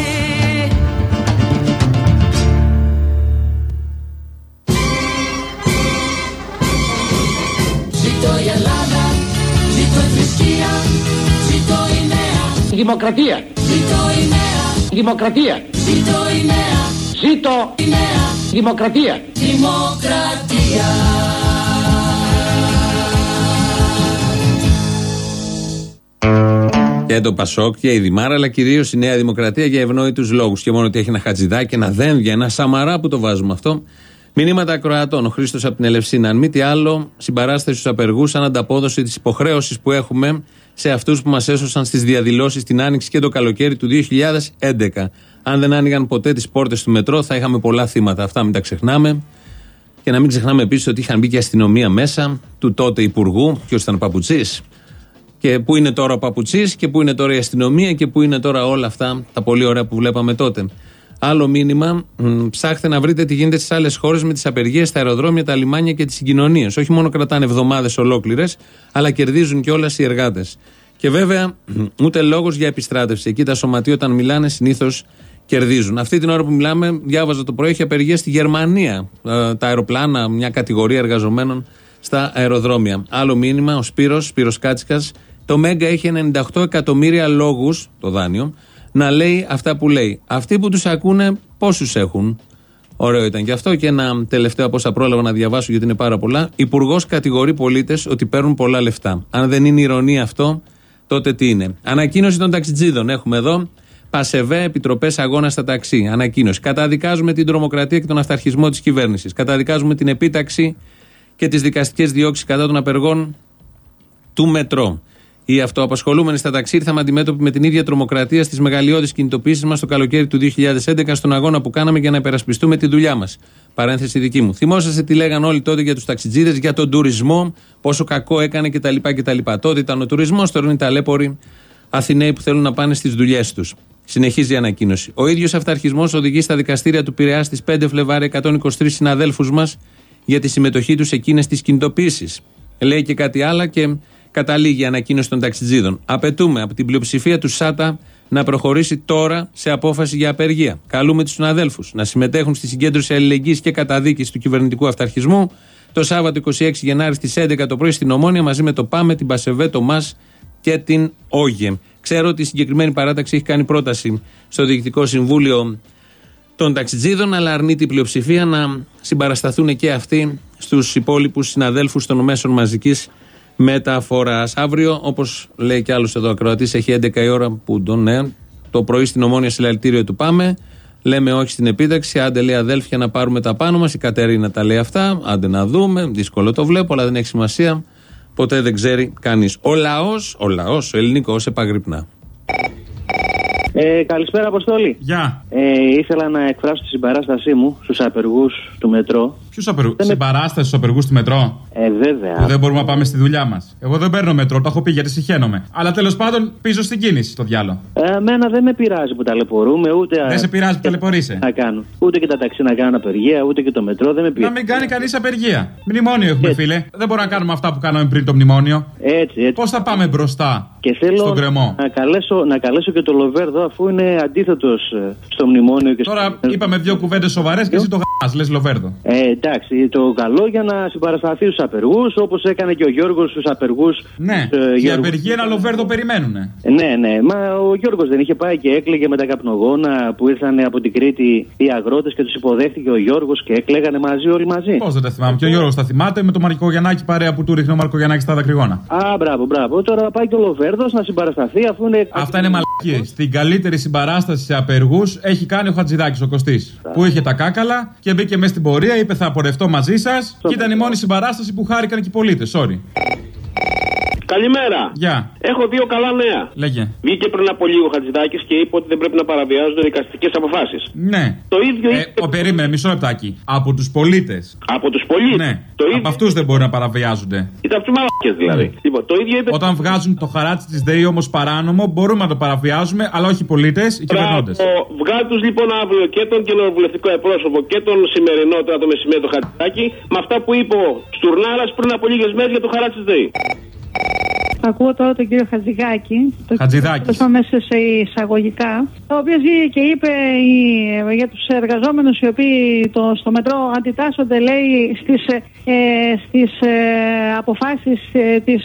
Ζήτω η Ελλάδα, ζήτω η θρησκεία, ζήτω η νέα. Η δημοκρατία. Ζήτω η νέα. Δημοκρατία. Ζήτω η νέα. Ζήτω η νέα. Δημοκρατία. Δημοκρατία. Και το Πασόκ και η Δημάρα, αλλά κυρίως η Νέα Δημοκρατία για ευνόητους λόγους. Και μόνο ότι έχει ένα Χατζηδάκι, ένα Δένδια, ένα Σαμαρά που το βάζουμε αυτό. Μηνύματα ακροατών. Ο Χρήστος από την Ελευσίνα. Αν μη τι άλλο, συμπαράσταση στους απεργούς σαν ανταπόδοση της υποχρέωσης που έχουμε σε αυτούς που μας έσωσαν στις διαδηλώσεις την Άνοιξη και το καλοκαίρι του 2011. Αν δεν άνοιγαν ποτέ τις πόρτες του μετρό, θα είχαμε πολλά θύματα. Αυτά μην τα ξεχνάμε. Και να μην ξεχνάμε επίσης ότι είχαν μπει και αστυνομία μέσα του τότε Υπουργού. Ποιος ήταν Παπουτσής. Και πού είναι τώρα ο Παπουτσής και πού είναι τώρα η αστυνομία και πού είναι τώρα όλα αυτά τα πολύ ωραία που βλέπαμε τότε. Άλλο μήνυμα, ψάχτε να βρείτε τι γίνεται στις άλλες χώρες με τις απεργίες στα αεροδρόμια, τα λιμάνια και τις συγκοινωνίες. Όχι μόνο κρατάνε εβδομάδες ολόκληρες, αλλά κερδίζουν κιόλας οι εργάτες. Και βέβαια ούτε λόγος για επιστράτευση. Εκεί τα σωματεία όταν μιλάνε συνήθως κερδίζουν. Αυτή την ώρα που μιλάμε, διάβαζα το πρωί, έχει απεργία στη Γερμανία. Τα αεροπλάνα, μια κατηγορία εργαζομένων στα αεροδρόμια. Άλλο μήνυμα, ο Σπύρος Κάτσικας. Το Μέγκα έχει 98 εκατομμύρια λόγους, το δάνειο, να λέει αυτά που λέει. Αυτοί που τους ακούνε πόσους έχουν? Ωραίο ήταν και αυτό. Και ένα τελευταίο από όσα πρόλαβα να διαβάσω, γιατί είναι πάρα πολλά. Υπουργός κατηγορεί πολίτες ότι παίρνουν πολλά λεφτά. Αν δεν είναι ηρωνία αυτό, τότε τι είναι? Ανακοίνωση των ταξιτζίδων. Έχουμε εδώ. Πασεβέ, επιτροπές αγώνα στα ταξί. Ανακοίνωση. Καταδικάζουμε την τρομοκρατία και τον αυταρχισμό της κυβέρνησης. Καταδικάζουμε την επίταξη και τις δικαστικές διώξεις κατά των απεργών του μετρό. Οι αυτοαπασχολούμενοι στα ταξί ήρθαμε αντιμέτωποι με την ίδια τρομοκρατία στις μεγαλειώδεις κινητοποιήσεις μας το καλοκαίρι του 2011 στον αγώνα που κάναμε για να υπερασπιστούμε τη δουλειά μας. Παρένθεση δική μου. Θυμόσαστε τι λέγαν όλοι τότε για τους ταξιτζίδες, για τον τουρισμό, πόσο κακό έκανε κτλ. Τότε ήταν ο τουρισμός, τώρα είναι οι ταλέποροι Αθηναίοι που θέλουν να πάνε στις δουλειές τους. Συνεχίζει η ανακοίνωση. Ο ίδιος αυταρχισμός οδηγεί στα δικαστήρια του Πειραιά στις 5 Φλεβάρι 123 συναδέλφους μας για τη συμμετοχή τους σε εκείνες τις κινητοποιήσεις. Λέει και κάτι άλλο και καταλήγει η ανακοίνωση των ταξιτζίδων. Απαιτούμε από την πλειοψηφία του ΣΑΤΑ να προχωρήσει τώρα σε απόφαση για απεργία. Καλούμε τους συναδέλφους να συμμετέχουν στη συγκέντρωση αλληλεγγύης και καταδίκης του κυβερνητικού αυταρχισμού το Σάββατο 26 Γενάρη στις 11 το πρωί στην Ομόνια μαζί με το ΠΑΜΕ, την Πασεβέ, το ΜΑΣ και την ΟΓΕ. Ξέρω ότι η συγκεκριμένη παράταξη έχει κάνει πρόταση στο Διοικητικό Συμβούλιο των ταξιτζίδων, αλλά αρνείται η πλειοψηφία να συμπαρασταθούν και αυτοί στους υπόλοιπους συναδέλφους των μέσων μαζικής μεταφοράς. Αύριο, όπως λέει κι άλλος εδώ ακροατής, έχει 11 η ώρα που το πρωί στην Ομόνια συλλαλητήριο του πάμε. Λέμε όχι στην επίταξη. Άντε, λέει αδέλφια, να πάρουμε τα πάνω μας. Η Κατερίνα τα λέει αυτά. Άντε να δούμε. Δύσκολο το βλέπω, αλλά δεν έχει σημασία. Ποτέ δεν ξέρει κανείς. Ο λαός, ο ελληνικός, επαγρυπνά. Καλησπέρα, Αποστόλη. Γεια. Ήθελα να εκφράσω τη συμπαράστασή μου στους απεργούς του μετρό. Ποιους απεργούς? Συμπαράσταση στους απεργούς του μετρό. Βέβαια. Που δεν μπορούμε να πάμε στη δουλειά μας. Εγώ δεν παίρνω μετρό, το έχω πει γιατί συχαίνομαι. Αλλά τέλος πάντων πίσω στην κίνηση, το διάλο. Εμένα δεν με πειράζει που ταλαιπωρούμε, ούτε. Δεν σε πειράζει που ταλαιπωρείσαι. Να κάνω. Ούτε και τα ταξί να κάνουν απεργία, ούτε και το μετρό δεν με πειράζει. Να μην κάνει κανείς απεργία. Μνημόνιο έχουμε, φίλε. Δεν μπορούμε να κάνουμε αυτά που κάναμε πριν το μνημόνιο. Έτσι. Πώς θα πάμε μπροστά και θέλω στον κρεμό? Να καλέσω και το Λοβέρδο, αφού είναι αντίθετος στο μνημόνιο. Και τώρα είπαμε δύο κουβέντες σοβαρές και εσύ το λες Λοβέρδο. Εντάξει, το καλό για να συμπαρασταθεί στους απεργούς, όπως έκανε και ο Γιώργος στους απεργούς. Ναι, η απεργία ένα Λοβέρδο περιμένουνε. Ναι. Μα ο Γιώργος δεν είχε πάει και έκλαιγε με τα καπνογόνα που ήρθαν από την Κρήτη οι αγρότες και τους υποδέχτηκε ο Γιώργος και έκλαιγανε μαζί, όλοι μαζί. Πώς δεν τα θυμάμαι? Και ο Γιώργος τα θυμάται με το Μαρκογιαννάκη παρέα που του ρίχνει ο Μαρκογιαννάκης στα δακρυγόνα. Μπράβο. Τώρα πάει και ο Λοβέρδος να συμπαρασταθεί, αφού είναι. Αυτά είναι μαλακίες. Την καλύτερη συμπαράσταση σε απεργούς έχει κάνει ο Χατζηδάκης, ο Κωστής. Που είχε τα κάκαλα και μπήκε μέσα στην πορεία, είπε θα πορευτώ μαζί σας. Και ήταν η μόνη συμπαράσταση που χάρηκαν και οι πολίτες. Sorry. Καλημέρα. Γεια. Έχω δύο καλά νέα. Λέγε. Βγήκε πριν από λίγο ο Χατζηδάκης και είπε ότι δεν πρέπει να παραβιάζονται δικαστικές αποφάσεις. Ναι. Το ίδιο περίμενε, μισό λεπτάκι. Από τους πολίτες. Από τους πολίτες. Ναι. Από αυτούς δεν μπορεί να παραβιάζονται. Ήταν αυτούς μαλάκες δηλαδή. Λοιπόν, το ίδιο είπε. Όταν βγάζουν το χαράτσι της ΔΕΗ όμως παράνομο, μπορούμε να το παραβιάζουμε, αλλά όχι οι πολίτες, οι κυβερνώντες. Βγάλει τους λοιπόν αύριο και τον κοινοβουλευτικό εκπρόσωπο και τον σημερινό τώρα το μεσημέρι το Χατζηδάκη με αυτά που είπε ο Στουρνάρας πριν από λίγες μέρες για το χαράτσι της ΔΕΗ. Ακούω τώρα τον κύριο Χατζηδάκη. Χατζηδάκης. Μέσα σε εισαγωγικά. Ο οποίος βγήκε και είπε για τους εργαζόμενους οι οποίοι στο μετρό αντιτάσσονται, λέει, στις αποφάσεις της.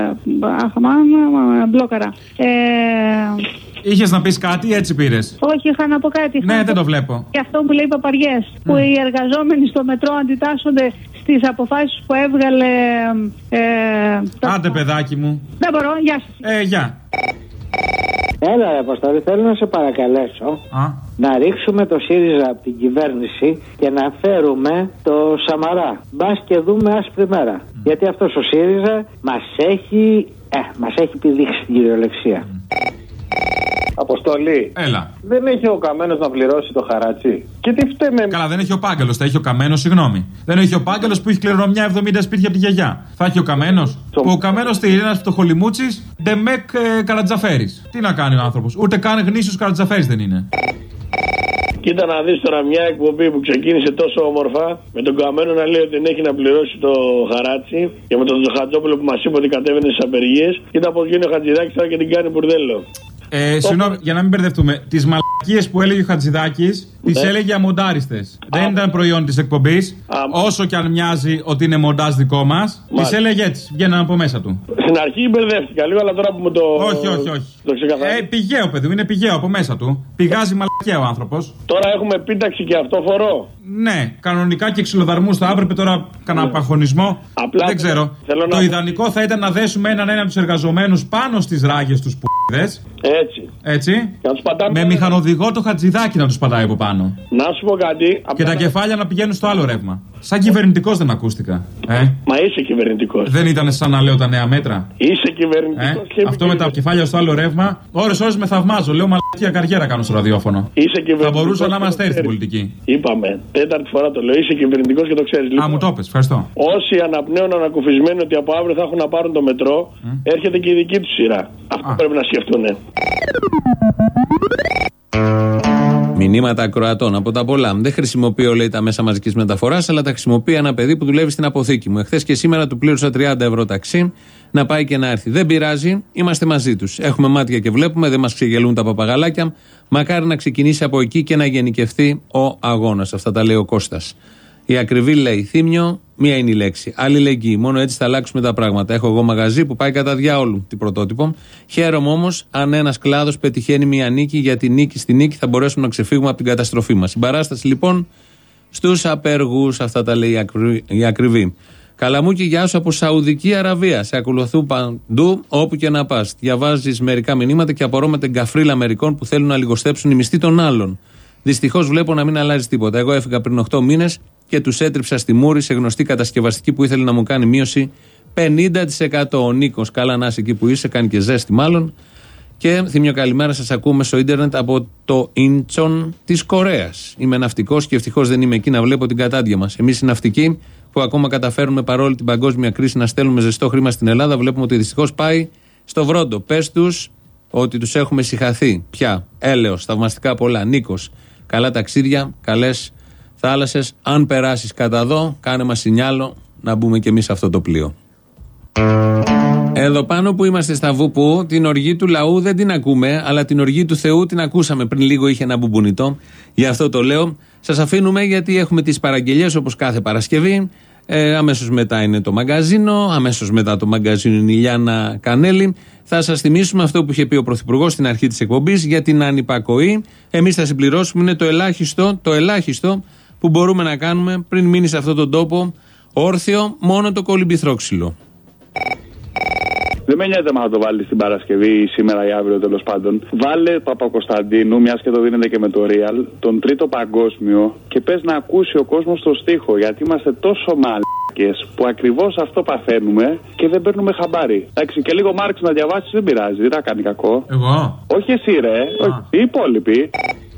Μπλόκαρα. Είχες να πεις κάτι ή έτσι πήρες? Όχι, είχα να πω κάτι. Ναι, δεν το βλέπω. Και αυτό που λέει παπαριές. Που οι εργαζόμενοι στο μετρό αντιτάσσονται στις αποφάσεις που έβγαλε. Άντε, παιδάκι μου. Δεν μπορώ, γεια σας. Γεια. Έλα, Αποστόλη, θέλω να σε παρακαλέσω να ρίξουμε το ΣΥΡΙΖΑ από την κυβέρνηση και να φέρουμε το Σαμαρά. Μπας και δούμε άσπρη μέρα. Γιατί αυτός ο ΣΥΡΙΖΑ μας έχει πηδήξει την κυριολεξία. Αποστολή. Έλα. Δεν έχει ο Καμένος να πληρώσει το χαράτσι. Και τι φταίμε. Καλά, δεν έχει ο Πάγκαλος, θα έχει ο Καμένος, συγγνώμη. Δεν έχει ο Πάγκαλος που έχει κληρονομιά 70 σπίτια από τη γιαγιά. Θα έχει ο Καμένος. Που ο Καμένος είναι ένας φτωχολιμούτσης, ντεμεκ Καρατζαφέρης. Τι να κάνει ο άνθρωπος, ούτε καν γνήσιος Καρατζαφέρης δεν είναι. Κοίτα να δεις τώρα μια εκπομπή που ξεκίνησε τόσο όμορφα, με τον Καμένο να λέει ότι δεν έχει να πληρώσει το χαράτσι και με τον Χατζόπουλο που μας είπε ότι κατέβαινε στις απεργίες. Κοίτα πως γίνει ο Χατζηδάκης τώρα και την κάνει μπουρδέλο. Συγγνώμη, για να μην μπερδευτούμε. Τις μαλακίες που έλεγε ο Χατζηδάκης, τις έλεγε αμοντάριστες. Δεν ήταν προϊόν της εκπομπής. Όσο και αν μοιάζει ότι είναι μοντάζ δικό μας, τις έλεγε έτσι. Βγαίναν από μέσα του. Στην αρχή μπερδεύτηκα λίγο, αλλά τώρα που μου το. Όχι. Το ξεκαθαρίζει. Πηγαίο, παιδί μου, είναι πηγαίο από μέσα του. Πηγάζει μαλακία ο άνθρωπος. Τώρα έχουμε επίταξη και αυτό φορώ. Ναι, κανονικά και ξυλοδαρμούς θα έπρεπε τώρα κανένα παχωνισμό. Απλά δεν ξέρω. Το ιδανικό θα ήταν να δέσουμε έναν τους εργαζομένους πάνω στις ράγες τους π***δες. Έτσι. Με μηχανοδηγό το Χατζηδάκι να τους πατάει από πάνω. Να σου πω κάτι. Και τα κεφάλια να πηγαίνουν στο άλλο ρεύμα. Σαν κυβερνητικός δεν ακούστηκα. Μα είσαι κυβερνητικός. Δεν ήταν σαν να λέω τα νέα μέτρα. Είσαι κυβερνητικός. Αυτό με τα κεφάλια στο άλλο ρεύμα, ώρες με θαυμάζω. Λέω μαλακία καριέρα κάνω στο ραδιόφωνο. Είσαι κυβερνητικός. Θα μπορούσα να είμαστε έρθει στην πολιτική. Είπαμε. Τέταρτη φορά το λέω. Είσαι κυβερνητικός και το ξέρεις. Λοιπόν, μου το πες. Ευχαριστώ. Όσοι αναπνέουν ανακουφισμένοι ότι από αύριο θα έχουν να πάρουν το μετρό, έρχεται και η δική του σειρά. Αυτό πρέπει να σκεφτούν. Μηνύματα ακροατών από τα πολλά. Δεν χρησιμοποιώ, λέει, τα μέσα μαζικής μεταφοράς, αλλά τα χρησιμοποιεί ένα παιδί που δουλεύει στην αποθήκη μου. Εχθές και σήμερα του πλήρωσα 30 ευρώ ταξί να πάει και να έρθει. Δεν πειράζει, είμαστε μαζί τους. Έχουμε μάτια και βλέπουμε, δεν μας ξεγελούν τα παπαγαλάκια. Μακάρι να ξεκινήσει από εκεί και να γενικευθεί ο αγώνας. Αυτά τα λέει ο Κώστας. Η ακριβή λέει θύμιο, μία είναι η λέξη. Αλληλεγγύη. Μόνο έτσι θα αλλάξουμε τα πράγματα. Έχω εγώ μαγαζί που πάει κατά διάολου την πρωτότυπο. Χαίρομαι όμως αν ένας κλάδος πετυχαίνει μία νίκη, γιατί νίκη στη νίκη θα μπορέσουμε να ξεφύγουμε από την καταστροφή μας. Συμπαράσταση λοιπόν στους απεργούς. Αυτά τα λέει η ακριβή. Καλαμούκι, γεια σου από Σαουδική Αραβία. Σε ακολουθούν παντού, όπου και να πας. Διαβάζεις μερικά μηνύματα και απορώ με την καφρίλα μερικών που θέλουν να λιγοστέψουν οι μισθοί των άλλων. Δυστυχώς βλέπω να μην αλλάζει τίποτα. Εγώ έφυγα πριν 8 μήνες και τους έτριψα στη μούρη σε γνωστή κατασκευαστική που ήθελε να μου κάνει μείωση 50%. Ο Νίκος, καλά να είσαι εκεί που είσαι, κάνει και ζέστη μάλλον. Και Θύμιο, καλημέρα, σας ακούμε στο ίντερνετ από το Ίντσον της Κορέας. Είμαι ναυτικός και ευτυχώς δεν είμαι εκεί να βλέπω την κατάντια μας. Εμείς οι ναυτικοί που ακόμα καταφέρουμε παρόλη την παγκόσμια κρίση να στέλνουμε ζεστό χρήμα στην Ελλάδα, βλέπουμε ότι δυστυχώς πάει στο βρόντο. Πες τους ότι τους έχουμε συχαθεί πια. Έλεος, θαυμαστικά πολλά. Νίκος, καλά ταξίδια, καλές θάλασσες. Αν περάσεις κατά εδώ, κάνε μας σινιάλο να μπούμε κι εμείς σε αυτό το πλοίο. Εδώ πάνω που είμαστε στα Βουπού, την οργή του λαού δεν την ακούμε, αλλά την οργή του Θεού την ακούσαμε. Πριν λίγο είχε ένα μπουμπουνιτό, γι' αυτό το λέω. Σας αφήνουμε γιατί έχουμε τις παραγγελίες όπως κάθε Παρασκευή. Αμέσως μετά είναι το μαγκαζίνο, αμέσως μετά το μαγκαζίνο είναι η Λιάννα Κανέλη. Θα σας θυμίσουμε αυτό που είχε πει ο Πρωθυπουργός στην αρχή της εκπομπής για την ανυπακοή. Εμείς θα συμπληρώσουμε, είναι το ελάχιστο που μπορούμε να κάνουμε πριν μείνει σε αυτόν τον τόπο όρθιο μόνο το κολυμπηθρόξυλο. Δεν με νοιάζει να το βάλει την Παρασκευή ή σήμερα ή αύριο, τέλος πάντων. Βάλε Παπακοσταντίνου, μιας και το δίνετε και με το Real, τον τρίτο παγκόσμιο, και πες να ακούσει ο κόσμος το στίχο. Γιατί είμαστε τόσο μαλάκες που ακριβώς αυτό παθαίνουμε και δεν παίρνουμε χαμπάρι. Εντάξει, και λίγο Μάρξ να διαβάσεις δεν πειράζει, δεν τα κάνει κακό. Εγώ. Όχι εσύ, ρε. Οι υπόλοιποι.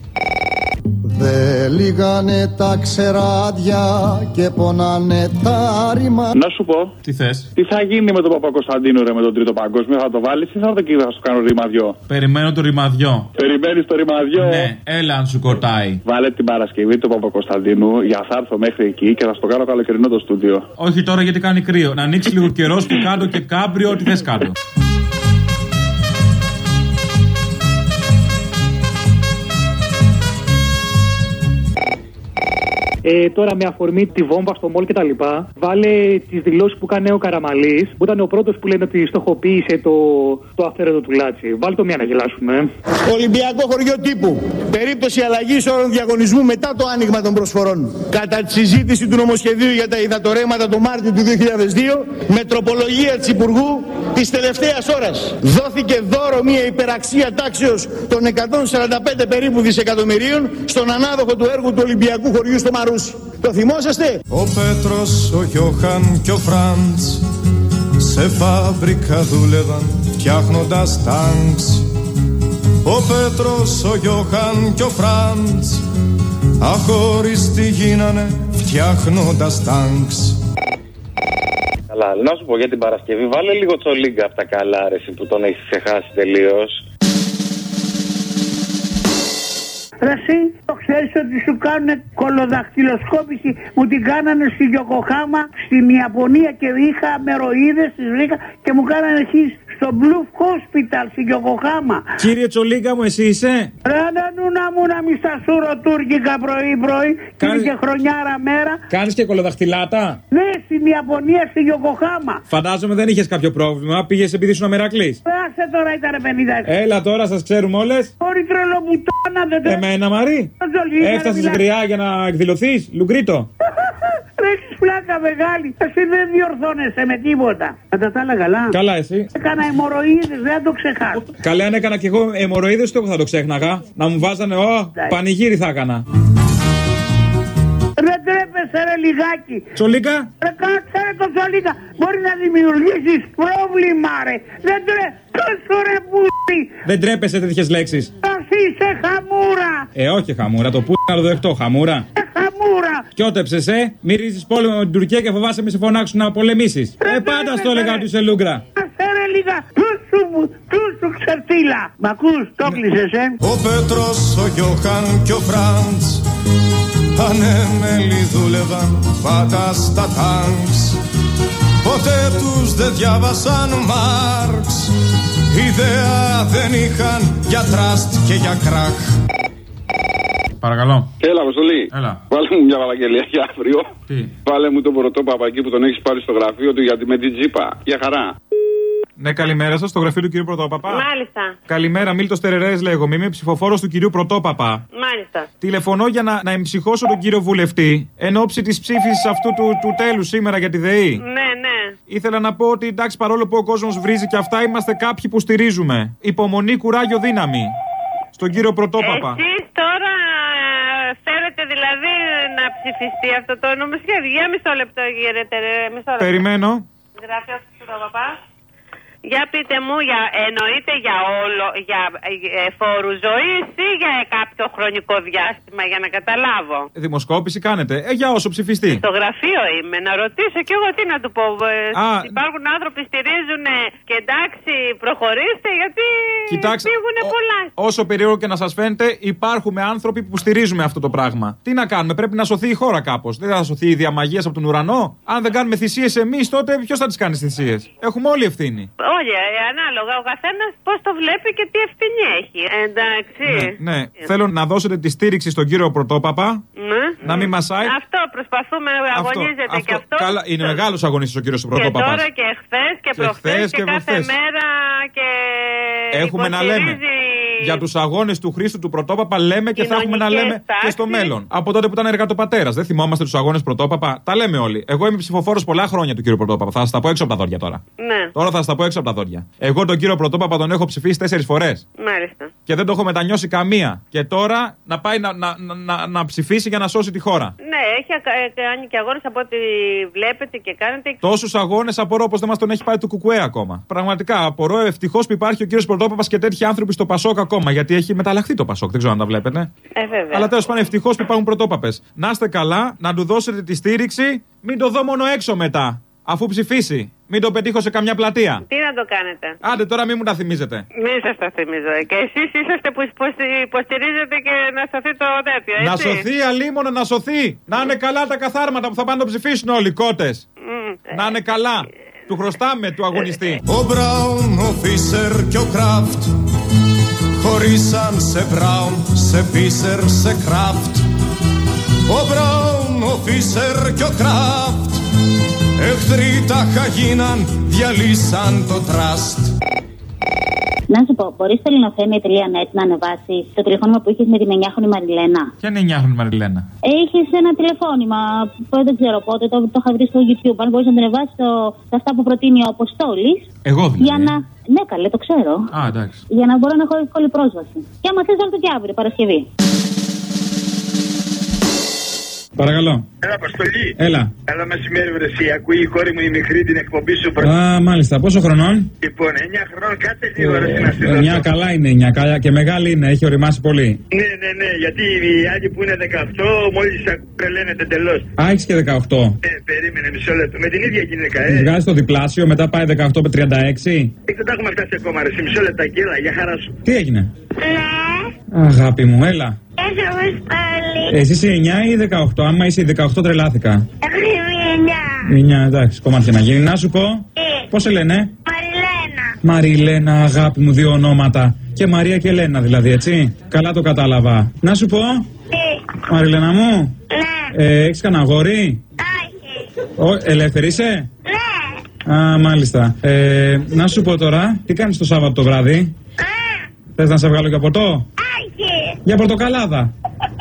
Δε λίγανε τα ξεράδια και πονάνε τα ρήμα. Να σου πω. Τι θες? Τι θα γίνει με τον Παπακοσταντίνο, ρε, με τον τρίτο παγκόσμιο? Θα το βάλεις ή θα το κάνω ρημαδιό? Περιμένω το ρημαδιό. Περιμένεις το ρημαδιό? Ναι, έλα αν σου κοτάει. Βάλε την Παρασκευή του Παπακοσταντίνου, για θα έρθω μέχρι εκεί και θα στο κάνω καλοκαιρινό το στούντιο. Όχι τώρα γιατί κάνει κρύο. Να ανοίξει λίγο καιρός που κάτω και κάμπριο, ό,τι θες κάτω. Τώρα με αφορμή τη βόμβα στο μόλ και τα λοιπά, βάλε τις δηλώσεις που έκανε ο Καραμαλής, που ήταν ο πρώτος που λένε ότι στοχοποίησε το αυθαίρετο του Λάτσι. Βάλε το μία να γελάσουμε. Ολυμπιακό χωριό τύπου. Περίπτωση αλλαγής όρων διαγωνισμού μετά το άνοιγμα των προσφορών. Κατά τη συζήτηση του νομοσχεδίου για τα υδατορρέματα το Μάρτιο του 2002, με τροπολογία της Υπουργού της τελευταίας ώρας, δόθηκε δώρο μια υπεραξία τάξεως των 145 περίπου δισεκατομμυρίων στον ανάδοχο του έργου του Ολυμπιακού χωριού στο Μαρούσι. Το θυμόσαστε? Ο Πέτρος, ο Γιώχαν και ο Φραντς σε φάμπρικα δούλευαν φτιάχνοντας τάγκς. Ο Πέτρος, ο Γιώχαν και ο Φραντς αχωριστοί γίνανε φτιάχνοντας τάγκς. Καλά, να σου πω για την Παρασκευή, βάλε λίγο Τσολίγκα από τα καλά, ρε, που τον έχεις ξεχάσει τελείως. Ρε εσύ, το ξέρεις ότι σου κάνουν κολοδαχτυλοσκόπηση? Μου την κάνανε στη Γιοκοχάμα, στην Ιαπωνία και είχα αμεροίδες, τις βρήκα και μου κάνανε εκεί στο Blue Hospital στη Γιοκοχάμα. Κύριε Τσολίγκα μου, εσύ είσαι? Ρε νούνα μου να μη στα σουροτούρκικα πρωί-πρωί και είναι και χρονιάρα μέρα. Κάνεις και κολοδαχτυλάτα? Ναι, στην Ιαπωνία, στη Γιοκοχάμα. Φαντάζομαι δεν είχες κάποιο πρόβλημα, πήγες επειδή ήσουν αμερακλής. Άσε τώρα, ήταν 50. Έλα τώρα, σας ξέρουμε όλες. Ωρι τρελομουτώνα, δεν τρέχει. Εμένα, Μαρή. Έφτασες γριά για να εκδηλωθείς, Λουγκρίτο. Έχεις πλάκα μεγάλη. Εσύ δεν διορθώνεσαι με τίποτα. Κατά τα άλλα καλά. Καλά, εσύ. Έκανα αιμορροίδες, δεν το ξεχάσω. Καλά, αν έκανα κι εγώ αιμορροίδες, το θα το ξέχναγα. Να μου βάζανε, πανηγύρι θα έκανα. Δεν τρέπεσαι ρε λιγάκι. Τσολίγκα. Ρε κάτσε ρε το Τσολίγκα. Μπορεί να δημιουργήσεις πρόβλημα ρε. Δεν τρέπεσαι ρε πούτι. Δεν τρέπεσαι τέτοιες λέξεις. Εσύ είσαι χαμούρα. Όχι χαμούρα, το πούτι να το δεχτώ, χαμούρα. Χαμούρα. Κιότεψες, μυρίζεις πόλεμο με την Τουρκία και φοβάσαι μη σε φωνάξουν να πολεμήσεις. Πάντα στο έλεγα του σε Λούγκρα. Άσε ρε λίγα. Τούσου ξεφύλα. Μ' ακούς, το κλείσες Ο Πέτρος, ο Γιώχαν και ο Φραντς ανέμελοι δούλευαν πάντα στα τάγκς. Ποτέ τους δεν διάβασαν Μάρξ. Ιδέα δεν είχαν για τραστ και για κράχ. Παρακαλώ. Έλα, Αποστολή. Έλα. Βάλε μου μια παραγγελία για αύριο. Τι? Βάλε μου τον πρωτόπαπα εκεί που τον έχεις πάρει στο γραφείο του γιατί με την τζίπα. Για χαρά. Ναι, καλημέρα σας, στο γραφείο του κυρίου Πρωτόπαπα. Μάλιστα. Καλημέρα, Μίλτος Τερερές λέγομαι. Είμαι ψηφοφόρος του κυρίου Πρωτόπαπα. Μάλιστα. Τηλεφωνώ για να εμψυχώσω τον κύριο βουλευτή εν ώψη της ψήφισης αυτού του τέλους σήμερα για τη ΔΕΗ. Ναι, ναι. Ήθελα να πω ότι εντάξει, παρόλο που ο κόσμος βρίζει και αυτά, είμαστε κάποιοι που στηρίζουμε. Υπομονή, κουράγιο, δύναμη. Στον κύριο Πρωτόπαπα. Εσείς τώρα θέλετε δηλαδή να ψηφιστεί αυτό το νομοσχέδιο? Για μισό λεπτό, κύριε Τερερέ. Περιμένω. Γράφει αυτό το Πρωτόπαπα. Για πείτε μου, εννοείται για όλο, για φόρου ζωής ή για κάποιο χρονικό διάστημα, για να καταλάβω? Δημοσκόπηση κάνετε. Για όσο ψηφιστεί. Στο γραφείο είμαι, να ρωτήσω κι εγώ τι να του πω. Υπάρχουν άνθρωποι που στηρίζουν και εντάξει, προχωρήστε, γιατί φύγουν πολλά. Όσο περίεργο και να σας φαίνεται, υπάρχουν άνθρωποι που στηρίζουμε αυτό το πράγμα. Τι να κάνουμε, πρέπει να σωθεί η χώρα κάπως. Δεν θα σωθεί η διαμαγείας από τον ουρανό. Αν δεν κάνουμε θυσίες εμείς, τότε ποιος θα τις κάνει τις θυσίες? Έχουμε όλοι ευθύνη. Όχι, ανάλογα ο καθένας πώς το βλέπει και τι ευθύνη έχει. Εντάξει. Ναι. Θέλω να δώσετε τη στήριξη στον κύριο Πρωτόπαπα. Ναι. Να μην μασάει. Αυτό προσπαθούμε, αγωνίζεται και αυτό. Καλά, είναι μεγάλος αγωνιστής ο κύριος Πρωτόπαπας. Και τώρα και χθες και προχθές και κάθε μέρα και. Έχουμε να λέμε. Για τους αγώνες του Χρήστου του Πρωτόπαπα λέμε και θα έχουμε να λέμε και στο μέλλον. Από τότε που ήταν εργατοπατέρας. Δεν θυμόμαστε τους αγώνες Πρωτόπαπα. Τα λέμε όλοι. Εγώ είμαι ψηφοφόρος πολλά χρόνια του κύριου Πρωτόπαπα. Θα σας τα πω έξω από τα δόντια τώρα. Ναι. Τώρα θα σας τα πω έξω από τα δόντια. Εγώ τον κύριο Πρωτόπαπα τον έχω ψηφίσει 4 φορές. Μάλιστα. Και δεν το έχω μετανιώσει καμία. Και τώρα να πάει να ψηφίσει για να σώσει τη χώρα. Ναι, έχει κάνει και αγώνες από ό,τι βλέπετε και κάνετε. Τόσους αγώνες απορώ πως δεν μας τον έχει πάρει το Κουκουέ ακόμα. Πραγματικά απορώ ευτυχώς που υπάρχει ο κύριος Πρωτόπαπας και τέτοιοι άνθρωποι στο Πασόκ ακόμα. Γιατί έχει μεταλλαχθεί το Πασόκ. Δεν ξέρω αν τα βλέπετε. Βέβαια. Αλλά τέλος πάντων ευτυχώς που υπάρχουν πρωτόπαπες. Να είστε καλά, να του δώσετε τη στήριξη. Μην το δω μόνο έξω μετά. Αφού ψηφίσει. Μην το πετύχω σε καμιά πλατεία. Τι να το κάνετε? Άντε τώρα μην μου τα θυμίζετε. Μην σας τα θυμίζω. Και εσείς είσαστε που υποστηρίζετε και να σωθεί το τέτοιο, έτσι? Να σωθεί, αλίμονο, να σωθεί. Να είναι καλά τα καθάρματα που θα πάνε να το ψηφίσουν όλοι οι κότες. Να είναι καλά. Του χρωστάμε του αγωνιστή. Ο Μπράουν, ο Φίσερ και ο Κράφτ χωρίσαν σε Μπράουν, σε Φίσερ, σε Κράφτ. Ο Μπράουν, ο Φίσερ και ο Κράφτ εχθροί τάχα γίναν, διαλύσαν το τραστ. Να σου πω, μπορείς στο ελληνοφρένια.net να ανεβάσει το τηλεφώνημα που είχες με την 9χρονη Μαριλένα? Ποια είναι η 9χρονη Μαριλένα? Είχες ένα τηλεφώνημα που δεν ξέρω πότε, το είχα βρει στο YouTube. Αν μπορείς να το ανεβάσεις σε αυτά που προτείνει ο Αποστόλης. Εγώ δηλαδή? Για να. Ναι, καλέ, το ξέρω. Εντάξει. Για να μπορώ να έχω εύκολη πρόσβαση. Και άμα θες, όλο το και αύριο, Παρασκευή. Παρακαλώ. Έλα, Αποστολή. Έλα. Καλό μεσημέρι, βρεσί. Ακούει η κόρη μου η μικρή την εκπομπή σου. Α, μάλιστα. Πόσο χρονών? Λοιπόν, 9 χρονών, κάτσε λίγο ρε να στη 9 καλά είναι, 9 και μεγάλη είναι, έχει οριμάσει πολύ. Ναι, γιατί οι άλλοι που είναι 18 μόλις τρελαίνεται τελώς. Α, έχεις και 18. Περίμενε μισό λεπτό. Με την ίδια γυναίκα, Βγάζει το διπλάσιο, μετά πάει 18 με 36. Δεν τα έχουμε φτάσει ακόμα, ρε. Μισό λεπτά, κύριε, για χαρά σου. Τι έγινε? Αγάπη μου, έλα. Έλα μας πάλι. Εσύ είσαι 9 ή 18? Άμα είσαι 18 τρελάθηκα. Εγώ είμαι 9. 9, εντάξει, κομμάτια να γίνει. Να σου πω. Πώς σε λένε? Μαριλένα. Μαριλένα, αγάπη μου, δύο ονόματα. Και Μαρία και Ελένα δηλαδή, έτσι. Καλά το κατάλαβα. Να σου πω. Μαριλένα μου. Ναι. Έχεις κανένα αγόρι? Όχι. Ελεύθερη είσαι? Ναι. Α, μάλιστα. Να σου πω τώρα, τι κάνεις το Σάββατο το βράδυ? Θες να σε βγάλω για ποτό? Όχι. Για πορτοκαλάδα.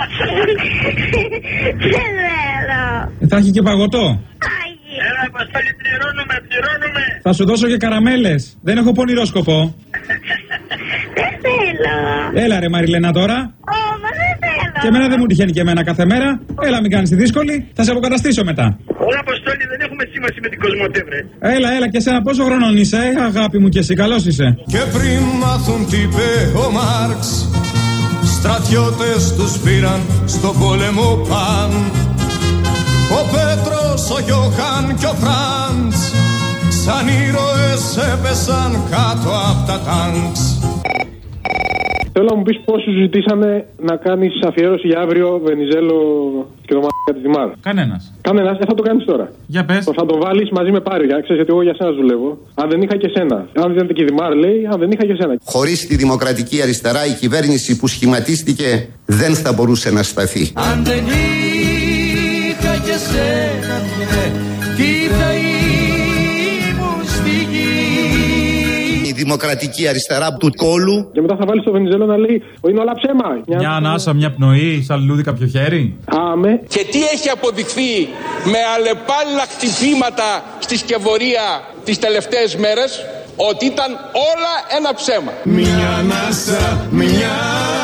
Δεν θέλω. Θα έχει και παγωτό. Όχι. Έλα, Παστάλη, πληρώνουμε. Θα σου δώσω και καραμέλες. Δεν έχω πονηρόσκοπο. Δεν θέλω. Έλα ρε Μαριλένα τώρα. Μα δεν θέλω. Και εμένα δεν μου τυχαίνει και εμένα κάθε μέρα. Έλα, μην κάνεις τη δύσκολη. Θα σε αποκαταστήσω μετά. Όλα, Αποστόλη, δεν έχουμε σήμαση με την Κοσμοτέ, βρε. Έλα, και εσένα πόσο χρονών είσαι, αγάπη μου, και εσύ, καλός είσαι. Και πριν μάθουν τι είπε ο Μάρξ, στρατιώτες τους πήραν στον πόλεμο παν. Ο Πέτρος, ο Γιώχαν και ο Φραντς, σαν ήρωες έπεσαν κάτω απ' τα τάγκς. Θέλω να μου πεις πόσους ζητήσανε να κάνεις αφιέρωση για αύριο Βενιζέλο και το μ***α της Δημάρ. Κανένας. Θα το κάνεις τώρα. Για πες. Θα το βάλεις μαζί με Πάρια, ξέρεις, γιατί εγώ για σένα δουλεύω. Αν δεν είχα και σένα. Αν δεν ήταν και η Δημάρ, λέει, αν δεν είχα και σένα. Χωρίς τη δημοκρατική αριστερά, η κυβέρνηση που σχηματίστηκε δεν θα μπορούσε να σταθεί. Αν δεν είχα και σένα, τι θα ήμουν στη γη. Η δημοκρατική αριστερά του κόλου. Και μετά θα βάλεις το Βενιζέλο να λέει, είναι όλα ψέμα. Μια ανάσα, μια πνοή, σαν λουλούδι κάποιο χέρι. Άμε. Και τι έχει αποδειχθεί με αλλεπάλληλα χτυπήματα στη σκευωρία τις τελευταίες μέρες? Ότι ήταν όλα ένα ψέμα. Μια ανάσα, μια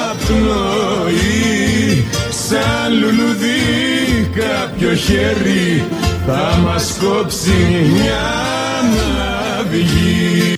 πνοή, σαν λουλούδι κάποιο χέρι, θα μας κόψει μια ναυγή.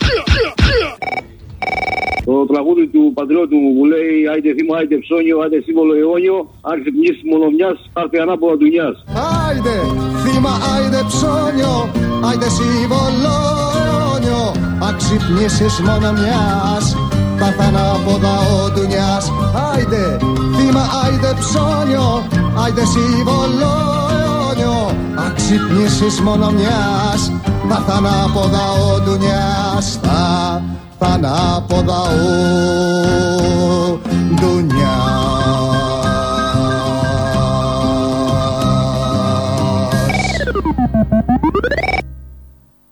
Το τραγούδι του πατριώτου μου που λέει άιντε θύμα, άιντε ψώνιο, άιντε σύμβολο αιώνιο, αν ξυπνήσεις μονομιάς, θα έρθει ανάποδα του νιάς. Άιντε θύμα, άιντε ψώνιο, άιντε σύμβολο αιώνιο, αν ξυπνήσεις μονομιάς, θα έρθει ανάποδα ο ντουνιάς. Άιντε θύμα, άιντε ψώνιο, άιντε σύμβολο αιώνιο, αν ξυπνήσεις μονομιάς, θα έρθει ανάποδα ο ντουνιάς. Ανάποδα ο ντουνιάς.